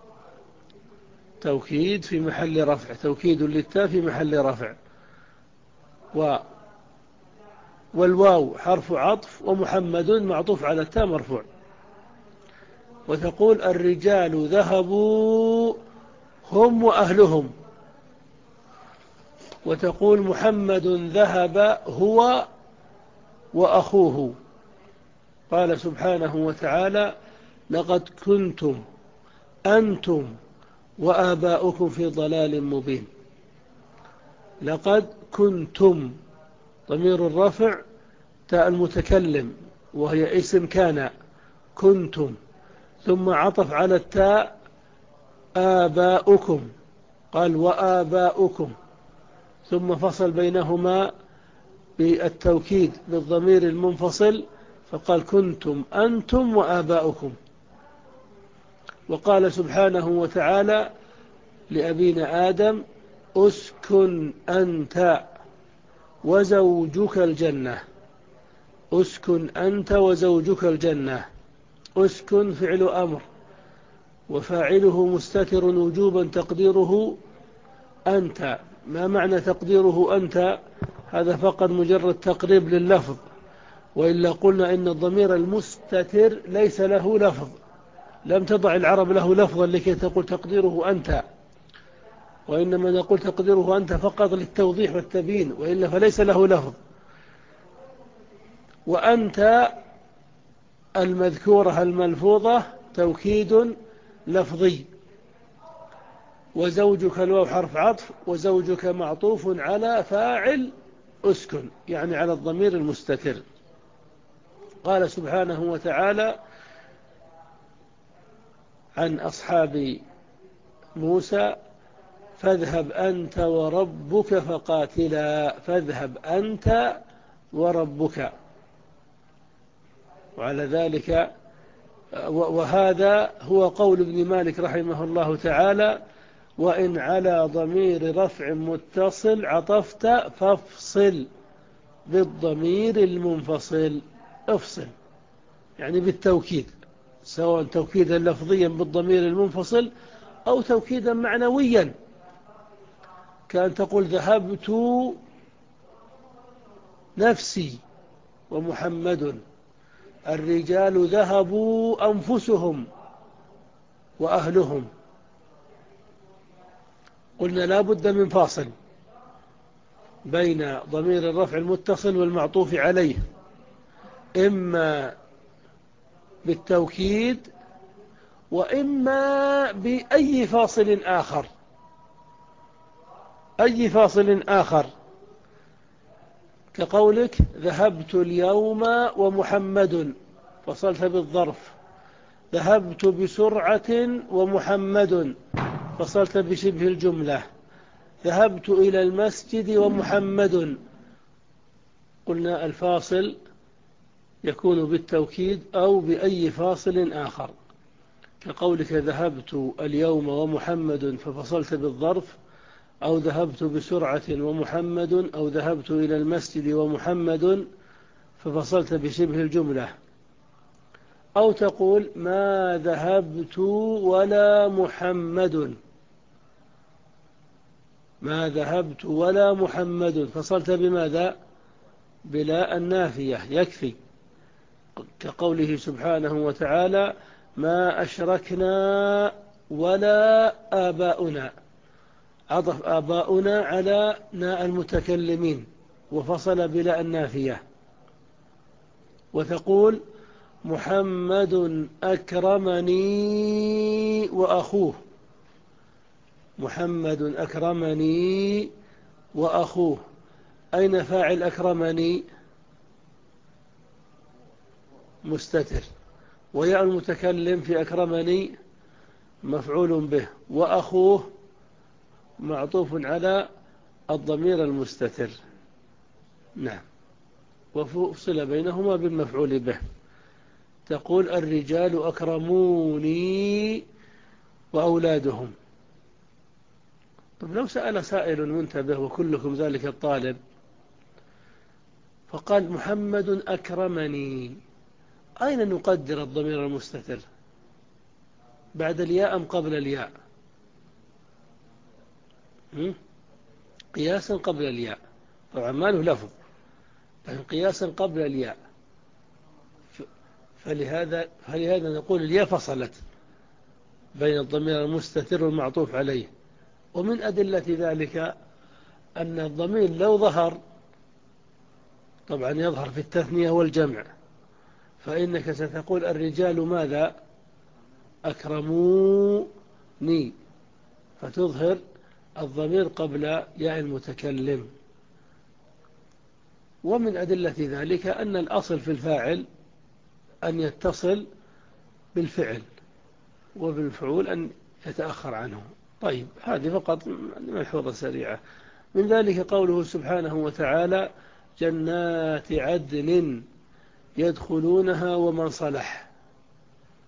توكيد في محل رفع، توكيد للتاء في محل رفع. و والواو حرف عطف، ومحمد معطوف على التاء مرفوع. وتقول الرجال ذهبوا هم وأهلهم، وتقول محمد ذهب هو وأخوه. قال سبحانه وتعالى: لقد كنتم أنتم وآباؤكم في ضلال مبين. لقد كنتم ضمير الرفع تاء المتكلم وهي اسم كان، كنتم، ثم عطف على التاء آباؤكم، قال وآباؤكم، ثم فصل بينهما بالتوكيد بالضمير المنفصل فقال كنتم أنتم وآباؤكم. وقال سبحانه وتعالى لأبينا آدم: أسكن أنت وزوجك الجنة. أسكن أنت وزوجك الجنة. أسكن فعل أمر وفاعله مستتر وجوبا تقديره أنت. ما معنى تقديره أنت؟ هذا فقط مجرد تقريب لللفظ، وإلا قلنا إن الضمير المستتر ليس له لفظ، لم تضع العرب له لفظا لكي تقول تقديره أنت، وإنما نقول تقديره أنت فقط للتوضيح والتبيين، وإلا فليس له لفظ. وأنت المذكورة الملفوظة توكيد لفظي، وزوجك الواو حرف عطف، وزوجك معطوف على فاعل أسكن، يعني على الضمير المستتر. قال سبحانه وتعالى عن أصحاب موسى: فاذهب أنت وربك فقاتلا. فاذهب أنت وربك. وعلى ذلك وهذا هو قول ابن مالك رحمه الله تعالى: وإن على ضمير رفع متصل عطفت فافصل بالضمير المنفصل. افصل يعني بالتوكيد، سواء توكيدا لفظيا بالضمير المنفصل أو توكيدا معنويا، كأن تقول ذهبت نفسي ومحمد. الرجال ذهبوا أنفسهم وأهلهم. قلنا لا بد من فاصل بين ضمير الرفع المتصل والمعطوف عليه، إما بالتوكيد وإما بأي فاصل آخر. أي فاصل آخر كقولك ذهبت اليوم ومحمد، فصلت بالظرف. ذهبت بسرعة ومحمد، فصلت بشبه الجملة. ذهبت إلى المسجد ومحمد. قلنا الفاصل يكون بالتوكيد أو بأي فاصل آخر، كقولك ذهبت اليوم ومحمد ففصلت بالظرف، أو ذهبت بسرعة ومحمد، أو ذهبت إلى المسجد ومحمد ففصلت بشبه الجملة. أو تقول ما ذهبت ولا محمد. ما ذهبت ولا محمد، فصلت بماذا؟ بلا النافية يكفي، كقوله سبحانه وتعالى ما أشركنا ولا آباؤنا. عطف آباؤنا على ناء المتكلمين وفصل بلا النافية. وتقول محمد أكرمني وأخوه. محمد أكرمني وأخوه. أين فاعل أكرمني؟ مستتر، وياء المتكلم في أكرمني مفعول به، وأخوه معطوف على الضمير المستتر. نعم، وفصل بينهما بالمفعول به. تقول الرجال أكرموني وأولادهم. طب لو سأل سائل منتبه وكلكم ذلك الطالب فقال محمد أكرمني، أين نقدر الضمير المستتر؟ بعد الياء أم قبل الياء؟ قياسا قبل الياء، طبعا ما له لفظ، لكن قياسا قبل الياء. فلهذا, فلهذا نقول الياء فصلت بين الضمير المستتر والمعطوف عليه. ومن أدلة ذلك أن الضمير لو ظهر، طبعا يظهر في التثنية والجمع، فإنك ستقول الرجال ماذا؟ أكرموني، فتظهر الضمير قبل ياء المتكلم. ومن أدلة ذلك أن الأصل في الفاعل أن يتصل بالفعل، وبالفعول أن يتأخر عنه. طيب، هذه فقط ملحوظة سريعة. من ذلك قوله سبحانه وتعالى جنات عدن يدخلونها ومن صلح.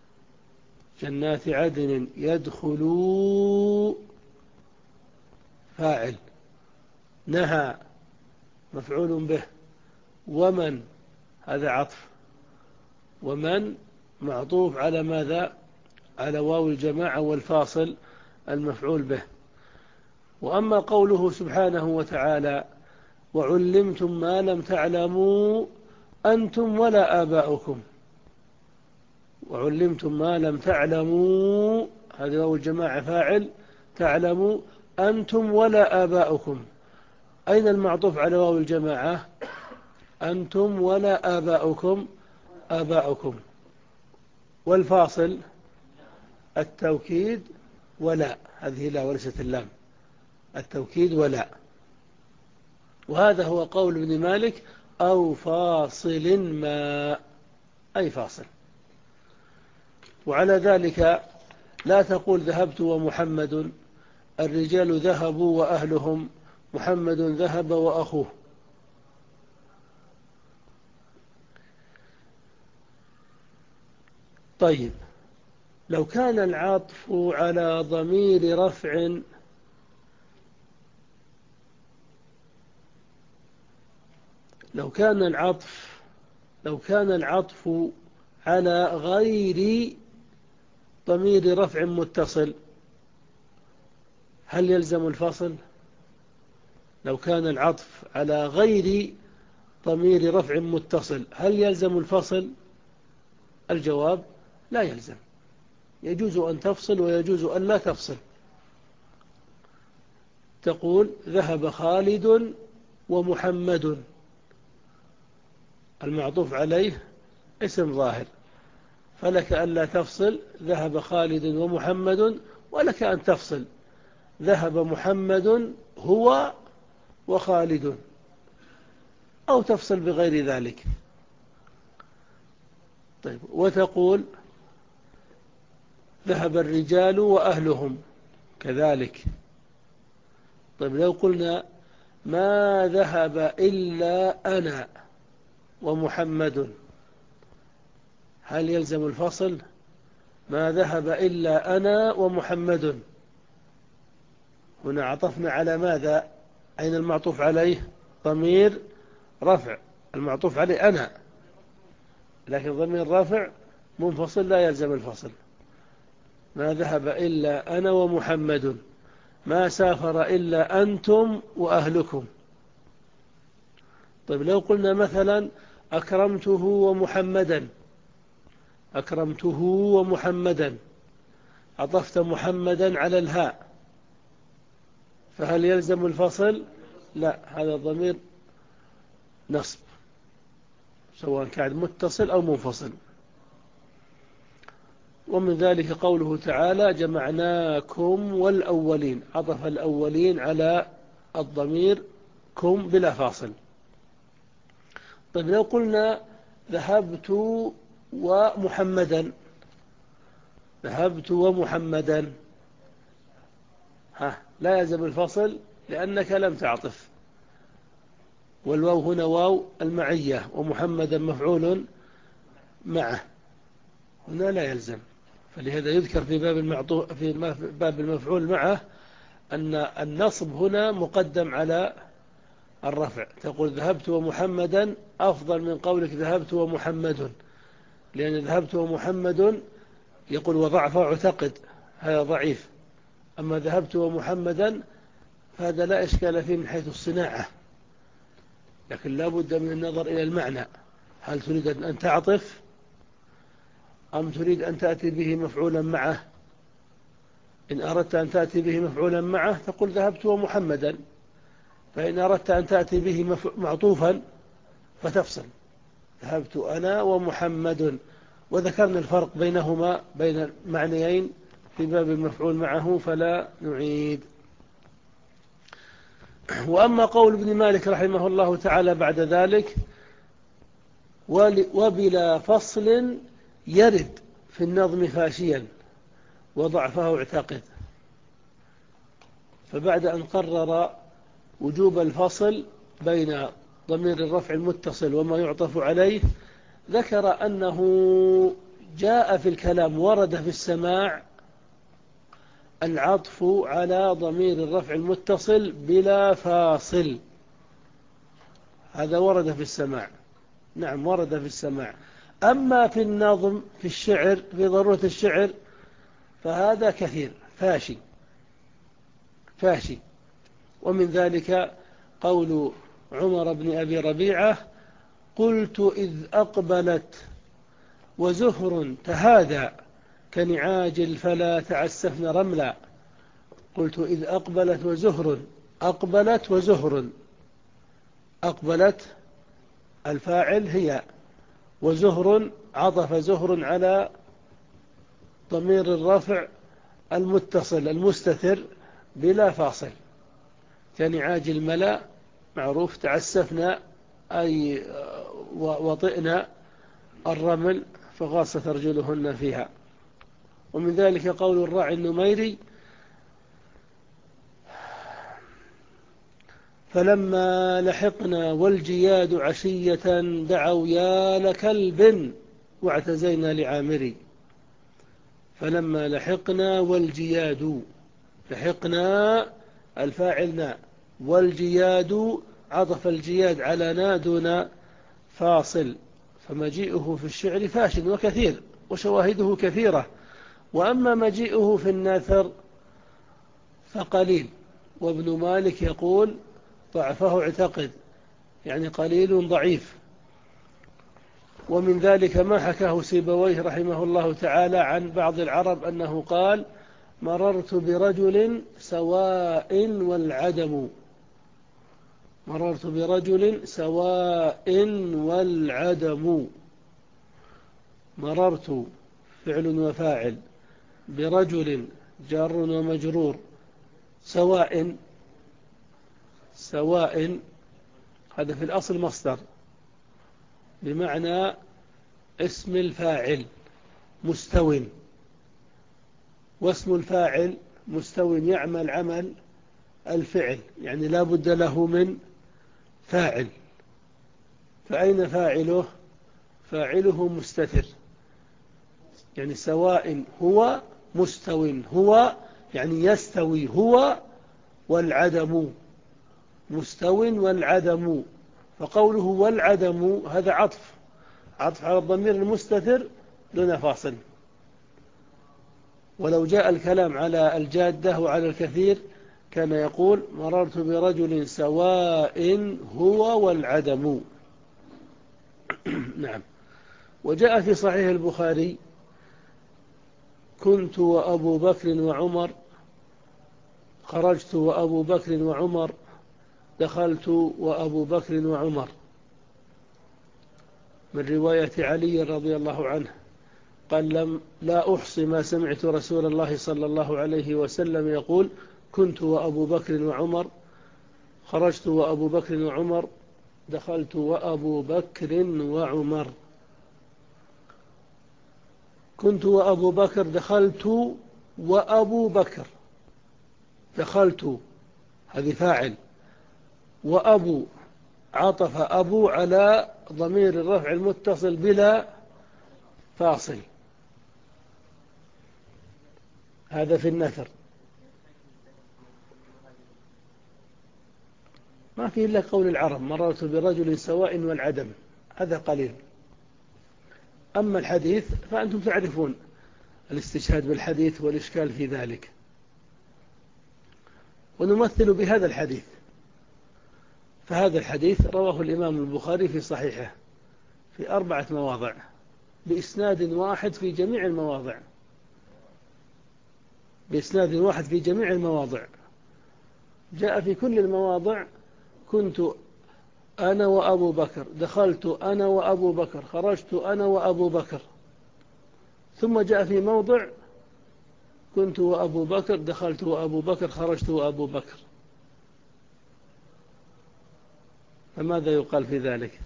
جنات عدن يدخلوا فاعل، نهى مفعول به، ومن هذا عطف، ومن معطوف على ماذا؟ على واو الجماعة والفاصل المفعول به. وأما قوله سبحانه وتعالى وعلمتم ما لم تعلموا أنتم ولا آباؤكم، وعلمتم ما لم تعلموا هذا واو الجماعة فاعل، تعلموا أنتم ولا آباؤكم، أين المعطوف على واو الجماعة؟ أنتم ولا آباؤكم، آباؤكم، والفاصل التوكيد ولا، هذه لا وليست اللام، التوكيد ولا. وهذا هو قول ابن مالك أو فاصل ما، أي فاصل. وعلى ذلك لا تقول ذهبت ومحمد، الرجال ذهبوا وأهلهم، محمد ذهب وأخوه. طيب، لو كان العطف على ضمير رفع لو كان العطف لو كان العطف على غير ضمير رفع متصل، هل يلزم الفصل؟ لو كان العطف على غير ضمير رفع متصل هل يلزم الفصل؟ الجواب لا يلزم، يجوز أن تفصل ويجوز أن لا تفصل. تقول ذهب خالد ومحمد، المعطوف عليه اسم ظاهر، فلك أن لا تفصل ذهب خالد ومحمد، ولك أن تفصل ذهب محمد هو وخالد، أو تفصل بغير ذلك. طيب، وتقول ذهب الرجال وأهلهم كذلك. طيب، لو قلنا ما ذهب إلا أنا ومحمد، هل يلزم الفصل؟ ما ذهب إلا أنا ومحمد، هنا عطفنا على ماذا؟ أين المعطوف عليه؟ ضمير رفع، المعطوف عليه أنا، لكن ضمير رفع منفصل لا يلزم الفصل. ما ذهب إلا أنا ومحمد، ما سافر إلا أنتم وأهلكم. طيب، لو قلنا مثلا أكرمته ومحمدا، أكرمته ومحمدا، عطفت محمدا على الهاء، فهل يلزم الفصل؟ لا، هذا ضمير نصب سواء كان متصل أو منفصل. ومن ذلك قوله تعالى جمعناكم والأولين، عطف الأولين على الضمير كم بلا فاصل. طيب، لو قلنا ذهبت ومحمدا، ذهبت ومحمدا، ها لا يلزم الفصل لأنك لم تعطف، والواو هنا واو المعية، ومحمدا مفعول معه، هنا لا يلزم. فلهذا يذكر في باب المعطوف في باب المفعول معه أن النصب هنا مقدم على الرفع، تقول ذهبت ومحمدا أفضل من قولك ذهبت ومحمد، لأن ذهبت ومحمد يقول وضعف اعتقد، هذا ضعيف، أما ذهبت ومحمدا فهذا لا إشكال فيه من حيث الصناعة، لكن لا بد من النظر إلى المعنى، هل تريد أن تعطف أم تريد أن تأتي به مفعولا معه؟ إن أردت أن تأتي به مفعولا معه تقول ذهبت ومحمدا، فإن أردت أن تأتي به معطوفا فتفصل ذهبت أنا ومحمد. وذكرنا الفرق بينهما بين معنيين في باب المفعول معه فلا نعيد. وأما قول ابن مالك رحمه الله تعالى بعد ذلك وبلا فصل يرد في النظم فاشيا وضعفه اعتقد، فبعد أن قرر وجوب الفصل بين ضمير الرفع المتصل وما يعطف عليه، ذكر أنه جاء في الكلام ورد في السماع العطف على ضمير الرفع المتصل بلا فاصل. هذا ورد في السماع. نعم ورد في السماع. أما في النظم في الشعر في ضرورة الشعر فهذا كثير فاشي فاشي. ومن ذلك قول عمر بن أبي ربيعة: قلت إذ أقبلت وزهر تهادى كنعاج الفلا تعسفن رملا. قلت إذ أقبلت وزهر، أقبلت وزهر، أقبلت الفاعل هي، وزهر عطف زهر على ضمير الرفع المتصل المستتر بلا فاصل. كنعاج الملا معروف، تعسفنا أي وطئنا الرمل فغاصت رجلهن فيها. ومن ذلك قول الراعي النميري: فلما لحقنا والجياد عشية دعوا يا لكلب واعتزينا لعامري. فلما لحقنا والجياد، لحقنا الفاعلنا، والجياد عطف الجياد على نا دون فاصل. فمجيئه في الشعر فاشل وكثير وشواهده كثيرة. وأما مجيئه في النثر فقليل. وابن مالك يقول: ضعفه اعتقد، يعني قليل ضعيف. ومن ذلك ما حكاه سيبويه رحمه الله تعالى عن بعض العرب أنه قال: مررت برجل سواء والعدم. مررت برجل سواء والعدم. مررت فعل وفاعل، برجل جار ومجرور، سواء، سواء هذا في الأصل مصدر بمعنى اسم الفاعل مستو، واسم الفاعل مستو يعمل عمل الفعل، يعني لا بد له من فاعل. فأين فاعله؟ فاعله مستتر، يعني سواء هو مستو، هو يعني يستوي هو والعدم، مستو والعدم. فقوله والعدم هذا عطف، عطف على الضمير المستتر دون فاصل. ولو جاء الكلام على الجادة وعلى الكثير كان يقول: مررت برجل سواء هو والعدم. نعم. وجاء في صحيح البخاري: كنت وأبو بكر وعمر، خرجت وأبو بكر وعمر، دخلت وأبو بكر وعمر. من رواية علي رضي الله عنه قال: لم لا أحصي ما سمعت رسول الله صلى الله عليه وسلم يقول: كنت وأبو بكر وعمر، خرجت وأبو بكر وعمر، دخلت وأبو بكر وعمر. كنت وأبو بكر، دخلت وأبو بكر، دخلت هذه فاعل، وأبو عطف أبو على ضمير الرفع المتصل بلا فاصل. هذا في النثر. ما فيه إلا قول العرب: مررت برجل سواء والعدم، هذا قليل. أما الحديث فأنتم تعرفون الاستشهاد بالحديث والإشكال في ذلك. ونمثل بهذا الحديث. فهذا الحديث رواه الإمام البخاري في صحيحه في أربعة مواضع بإسناد واحد في جميع المواضع، بإسناد واحد في جميع المواضع. جاء في كل المواضع: كنت أنا وأبو بكر، دخلت أنا وأبو بكر، خرجت أنا وأبو بكر. ثم جاء في موضع: كنت وأبو بكر، دخلت وأبو بكر، خرجت وأبو بكر. فماذا يقال في ذلك؟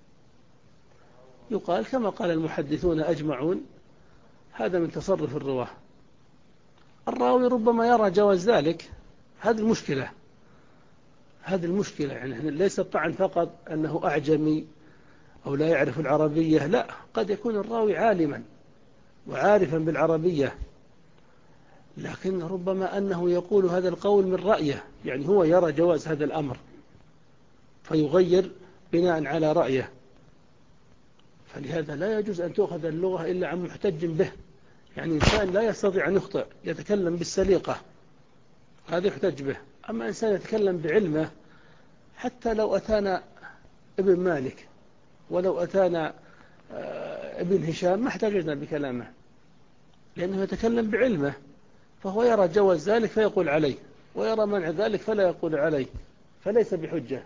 يقال كما قال المحدثون أجمعون: هذا من تصرف الرواه. الراوي ربما يرى جواز ذلك. هذه المشكلة، هذه المشكلة. يعني ليس الطعن فقط أنه أعجمي أو لا يعرف العربية، لا، قد يكون الراوي عالما وعارفا بالعربية، لكن ربما أنه يقول هذا القول من رأيه، يعني هو يرى جواز هذا الأمر فيغير بناء على رأيه. فلهذا لا يجوز أن تؤخذ اللغة إلا عن محتج به. يعني إنسان لا يستطيع أن يخطئ يتكلم بالسليقة هذا يحتج به. أما إنسان يتكلم بعلمه، حتى لو أتانا ابن مالك ولو أتانا ابن هشام ما احتجنا بكلامه، لأنه يتكلم بعلمه، فهو يرى جواز ذلك فيقول عليه، ويرى منع ذلك فلا يقول عليه، فليس بحجة.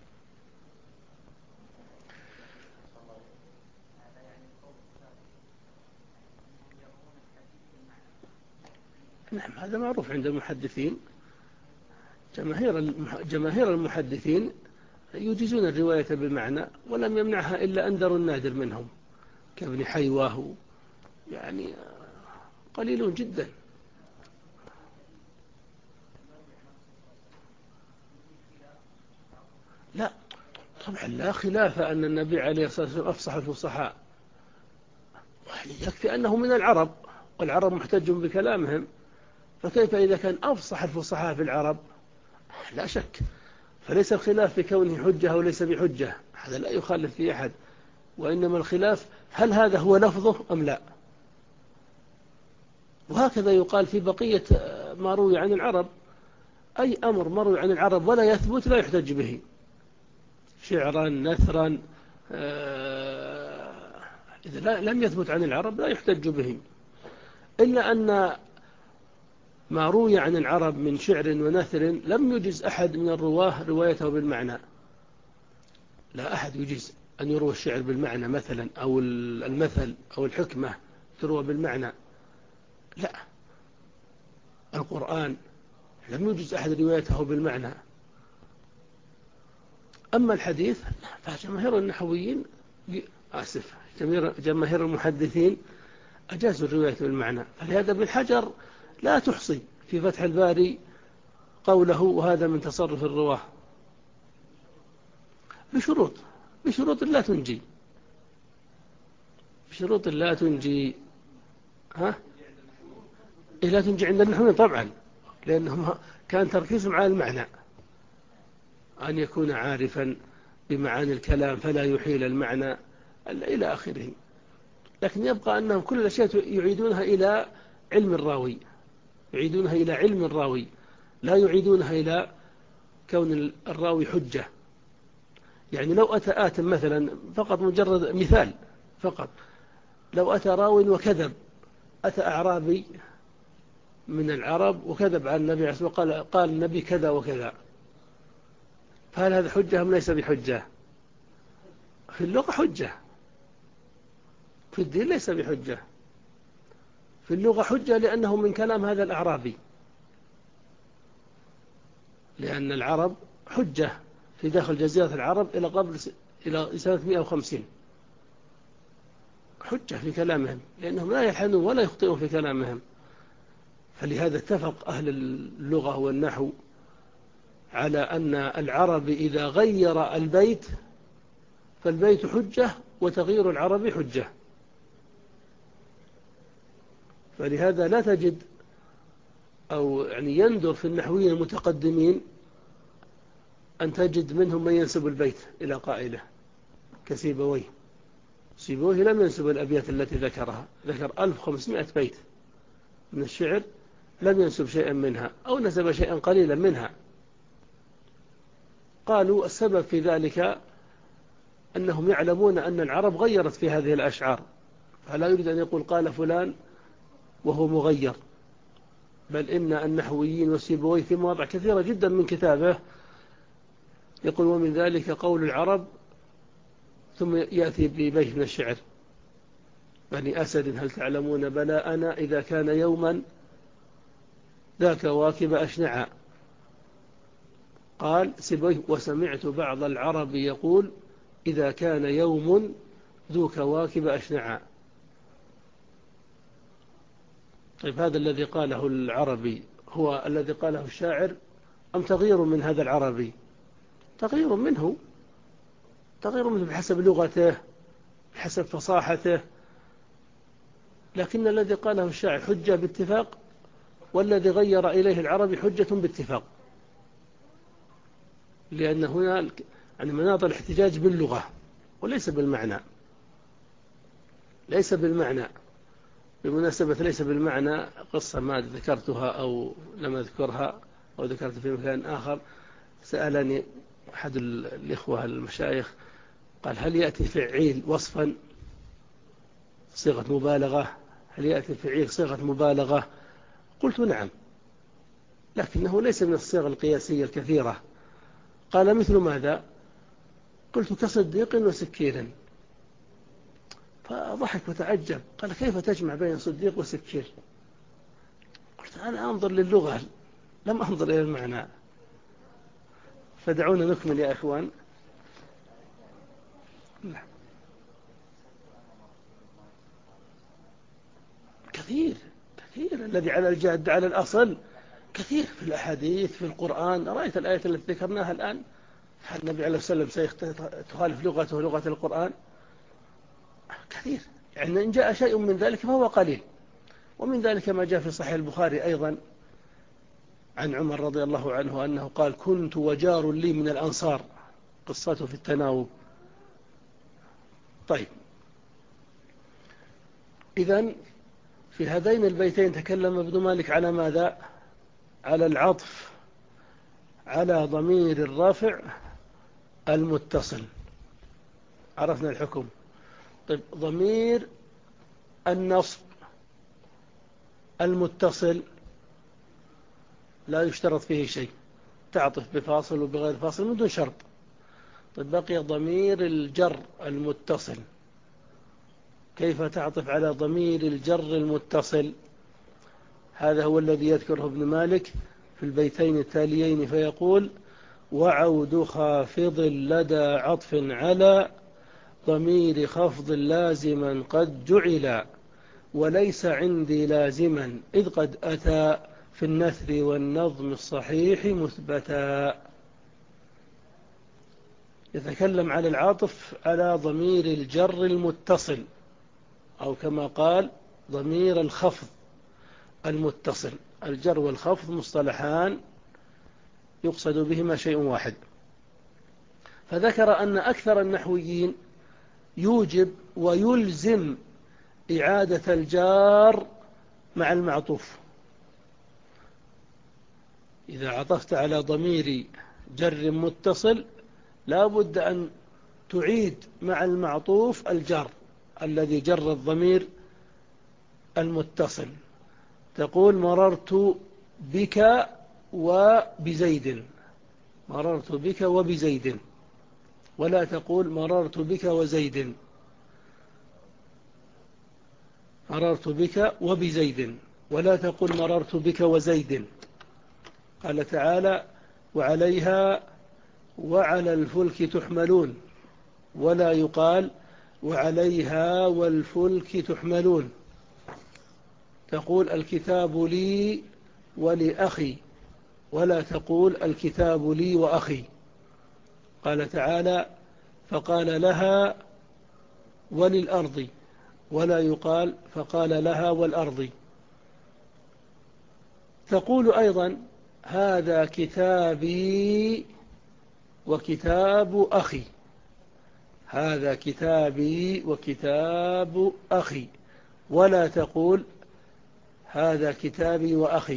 نعم، هذا معروف عند المحدثين. جماهير جماهير المحدثين يجيزون الرواية بالمعنى، ولم يمنعها إلا أندر النادر منهم كابن حيواه، يعني قليلون جدا. لا طبعا لا خلاف أن النبي عليه الصلاة والسلام أفصح الفصحاء، يكفي أنه من العرب والعرب محتج بكلامهم، فكيف إذا كان أفصح الفصحاء في العرب؟ لا شك. فليس الخلاف في كونه حجة أو ليس بحجة، هذا لا يخالف في أحد، وإنما الخلاف هل هذا هو لفظه أم لا. وهكذا يقال في بقية ما روي عن العرب، أي أمر مروي عن العرب ولا يثبت لا يحتج به، شعرا نثرا، إذا لم يثبت عن العرب لا يحتج به. إلا أن ما روي عن العرب من شعر ونثر لم يجز أحد من الرواه روايته بالمعنى. لا أحد يجز أن يروى الشعر بالمعنى مثلا، أو المثل أو الحكمة تروى بالمعنى، لا. القرآن لم يجز أحد روايته بالمعنى. أما الحديث فجماهير النحويين آسف جماهير المحدثين أجازوا الرواية بالمعنى. فلهذا ابن حجر لا تحصي في فتح الباري قوله وهذا من تصرف الرواه بشروط بشروط لا تنجي بشروط لا تنجي ها إيه لا تنجي عند النحويين طبعا، لأنهم كان تركيزهم على المعنى، أن يكون عارفا بمعاني الكلام فلا يحيل المعنى إلى آخره. لكن يبقى أنهم كل الأشياء يعيدونها إلى علم الراوي يعيدونها إلى علم الراوي لا يعيدونها إلى كون الراوي حجة. يعني لو أتى آت مثلا، فقط مجرد مثال فقط، لو أتى راوي وكذب، أتى أعرابي من العرب وكذب عن النبي عليه الصلاة والسلام وقال قال النبي كذا وكذا، فهل هذا حجة أم ليس بحجة؟ في اللغة حجة، في الدين ليس بحجة. في اللغة حجة لأنه من كلام هذا الأعرابي، لأن العرب حجة في داخل جزيرة العرب إلى قبل إلى سنة مئة وخمسين، حجة في كلامهم لأنهم لا يلحنون ولا يخطئون في كلامهم. فلهذا اتفق أهل اللغة والنحو على أن العرب إذا غير البيت فالبيت حجة وتغيير العرب حجة. فلهذا لا تجد أو يعني يندر في النحويين المتقدمين أن تجد منهم من ينسب البيت إلى قائله كسيبويه. سيبويه لم ينسب الأبيات التي ذكرها، ذكر ألف وخمسمائة بيت من الشعر، لم ينسب شيئا منها أو نسب شيئا قليلا منها. قالوا السبب في ذلك أنهم يعلمون أن العرب غيرت في هذه الأشعار، فلا يريد أن يقول قال فلان وهو مغير، بل إن النحويين والسيبويه في مواضع كثيرة جدا من كتابه يقول ومن ذلك قول العرب، ثم يأتي ببيت من الشعر بني أسد هل تعلمون بلى أنا إذا كان يوما ذاك واكب أشنعا. قال سيبويه وسمعت بعض العرب يقول إذا كان يوم ذو كواكب أشنعا. طيب هذا الذي قاله العربي هو الذي قاله الشاعر أم تغيير من هذا العربي؟ تغيير منه تغيير منه بحسب لغته بحسب فصاحته. لكن الذي قاله الشاعر حجة باتفاق والذي غير إليه العربي حجة باتفاق، لأن هنا يعني مناط الاحتجاج باللغة وليس بالمعنى. ليس بالمعنى بمناسبة ليس بالمعنى، قصة ما ذكرتها أو لم أذكرها أو ذكرت في مكان آخر. سألني أحد الإخوة المشايخ قال: هل يأتي فعيل وصفا صيغة مبالغة؟ هل يأتي فعيل صيغة مبالغة؟ قلت: نعم، لكنه ليس من الصيغ القياسية الكثيرة. قال: مثل ماذا؟ قلت: كصديق وسكير. فضحك وتعجب، قال: كيف تجمع بين صديق وسكير؟ قلت: أنا أنظر للغة لم أنظر إلى المعنى. فدعونا نكمل يا إخوان. كثير كثير الذي على الجاد على الأصل كثير في الأحاديث في القرآن. رأيت الآية التي ذكرناها الآن، هل النبي عليه الصلاة والسلام سيخالف لغته لغة القرآن؟ كثير، يعني إن جاء شيء من ذلك فهو قليل. ومن ذلك ما جاء في صحيح البخاري أيضا عن عمر رضي الله عنه أنه قال: كنت وجار لي من الأنصار، قصته في التناوب. طيب، إذن في هذين البيتين تكلم ابن مالك على ماذا؟ على العطف على ضمير الرافع المتصل. عرفنا الحكم. طيب، ضمير النصب المتصل لا يشترط فيه شيء، تعطف بفاصل وبغير فاصل من دون شرط. طيب، بقي ضمير الجر المتصل، كيف تعطف على ضمير الجر المتصل؟ هذا هو الذي يذكره ابن مالك في البيتين التاليين، فيقول: وعود خافض لدى عطف على ضمير خفض لازما قد جعل، وليس عندي لازما إذ قد أتى في النثر والنظم الصحيح مثبتا. يتكلم على العطف على ضمير الجر المتصل، أو كما قال ضمير الخفض المتصل. الجر والخفض مصطلحان يقصد بهما شيء واحد. فذكر أن أكثر النحويين يوجب ويلزم إعادة الجار مع المعطوف. إذا عطفت على ضمير جر متصل لا بد أن تعيد مع المعطوف الجار الذي جر الضمير المتصل. تقول: مررت بك وبزيد، مررت بك وبزيد، ولا تقول مررت بك وزيد. مررت بك وبزيد، ولا تقول مررت بك وزيد. قال تعالى: وعليها وعلى الفلك تحملون، ولا يقال وعليها والفلك تحملون. تقول الكتاب لي ولأخي، ولا تقول الكتاب لي وأخي. قال تعالى: فقال لها وللأرض، ولا يقال فقال لها والأرض. تقول أيضا: هذا كتابي وكتاب أخي، هذا كتابي وكتاب أخي، ولا تقول هذا كتابي وأخي.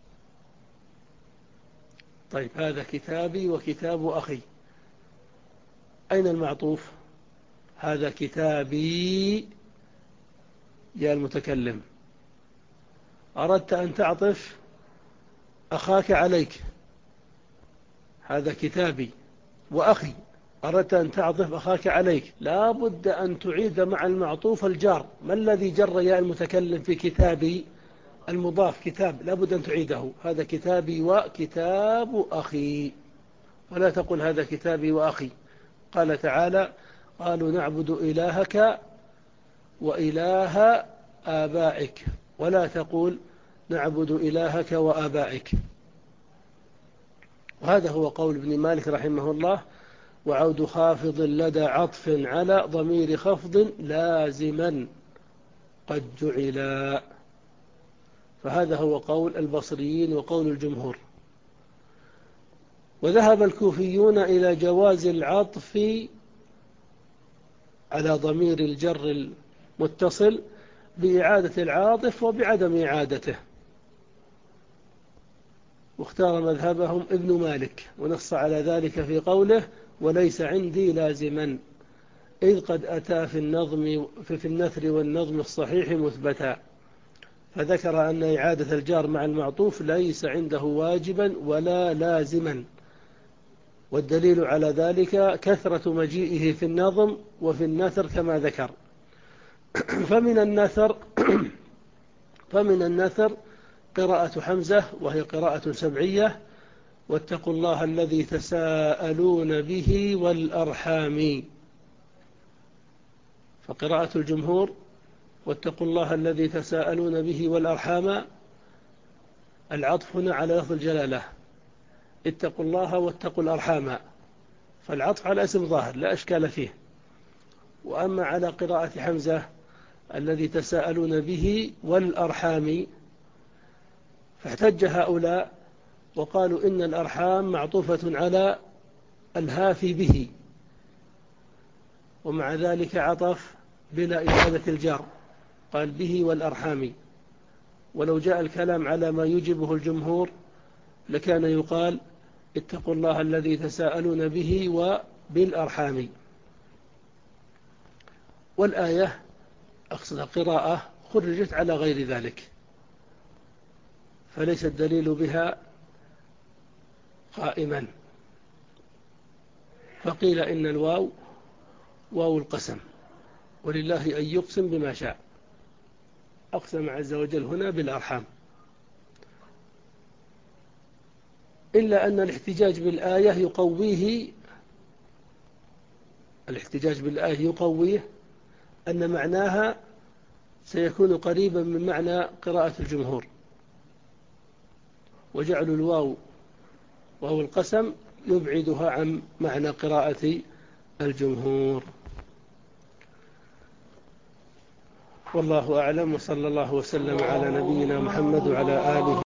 طيب، هذا كتابي وكتاب أخي، أين المعطوف؟ هذا كتابي يا المتكلم. أردت أن تعطف أخاك عليك، هذا كتابي وأخي. أردت أن تعطف أخاك عليك، لا بد أن تعيد مع المعطوف الجار. ما الذي جر يا المتكلم في كتابي؟ المضاف كتاب، لا بد أن تعيده. هذا كتابي وكتاب أخي، ولا تقول هذا كتابي وأخي. قال تعالى: قالوا نعبد إلهك وإله آبائك، ولا تقول نعبد إلهك وآبائك. وهذا هو قول ابن مالك رحمه الله: وعود خافض لدى عطف على ضمير خفض لازما قد جعل. فهذا هو قول البصريين وقول الجمهور. وذهب الكوفيون إلى جواز العطف على ضمير الجر المتصل بإعادة العاطف وبعدم إعادته، واختار مذهبهم ابن مالك، ونص على ذلك في قوله: وليس عندي لازما، إذ قد أتى في النظم في النثر والنظم الصحيح مثبتا. فذكر أن إعادة الجار مع المعطوف ليس عنده واجبا ولا لازما، والدليل على ذلك كثرة مجيئه في النظم وفي النثر كما ذكر. فمن النثر فمن النثر قراءة حمزة، وهي قراءة سبعية: واتقوا الله الذي تساءلون به والأرحام. فقراءة الجمهور: واتقوا الله الذي تساءلون به والأرحام، العطف هنا على لفظ الجلالة، اتقوا الله واتقوا الأرحام، فالعطف على اسم ظاهر لا أشكال فيه. وأما على قراءة حمزة: الذي تساءلون به والأرحام، فاحتج هؤلاء وقالوا إن الأرحام معطوفة على الهافي به، ومع ذلك عطف بلا إعادة الجار، قال به والأرحام. ولو جاء الكلام على ما يجبه الجمهور لكان يقال: اتقوا الله الذي تساءلون به وبالأرحام. والآية أقصد قراءة خرجت على غير ذلك، فليس الدليل بها قائما. فقيل إن الواو واو القسم، ولله أن يقسم بما شاء، أقسم عز وجل هنا بالأرحام. إلا أن الاحتجاج بالآية يقويه الاحتجاج بالآية يقويه أن معناها سيكون قريبا من معنى قراءة الجمهور، وجعل الواو واو القسم يبعدها عن معنى قراءة الجمهور. والله أعلم، وصلى الله وسلم على نبينا محمد وعلى آله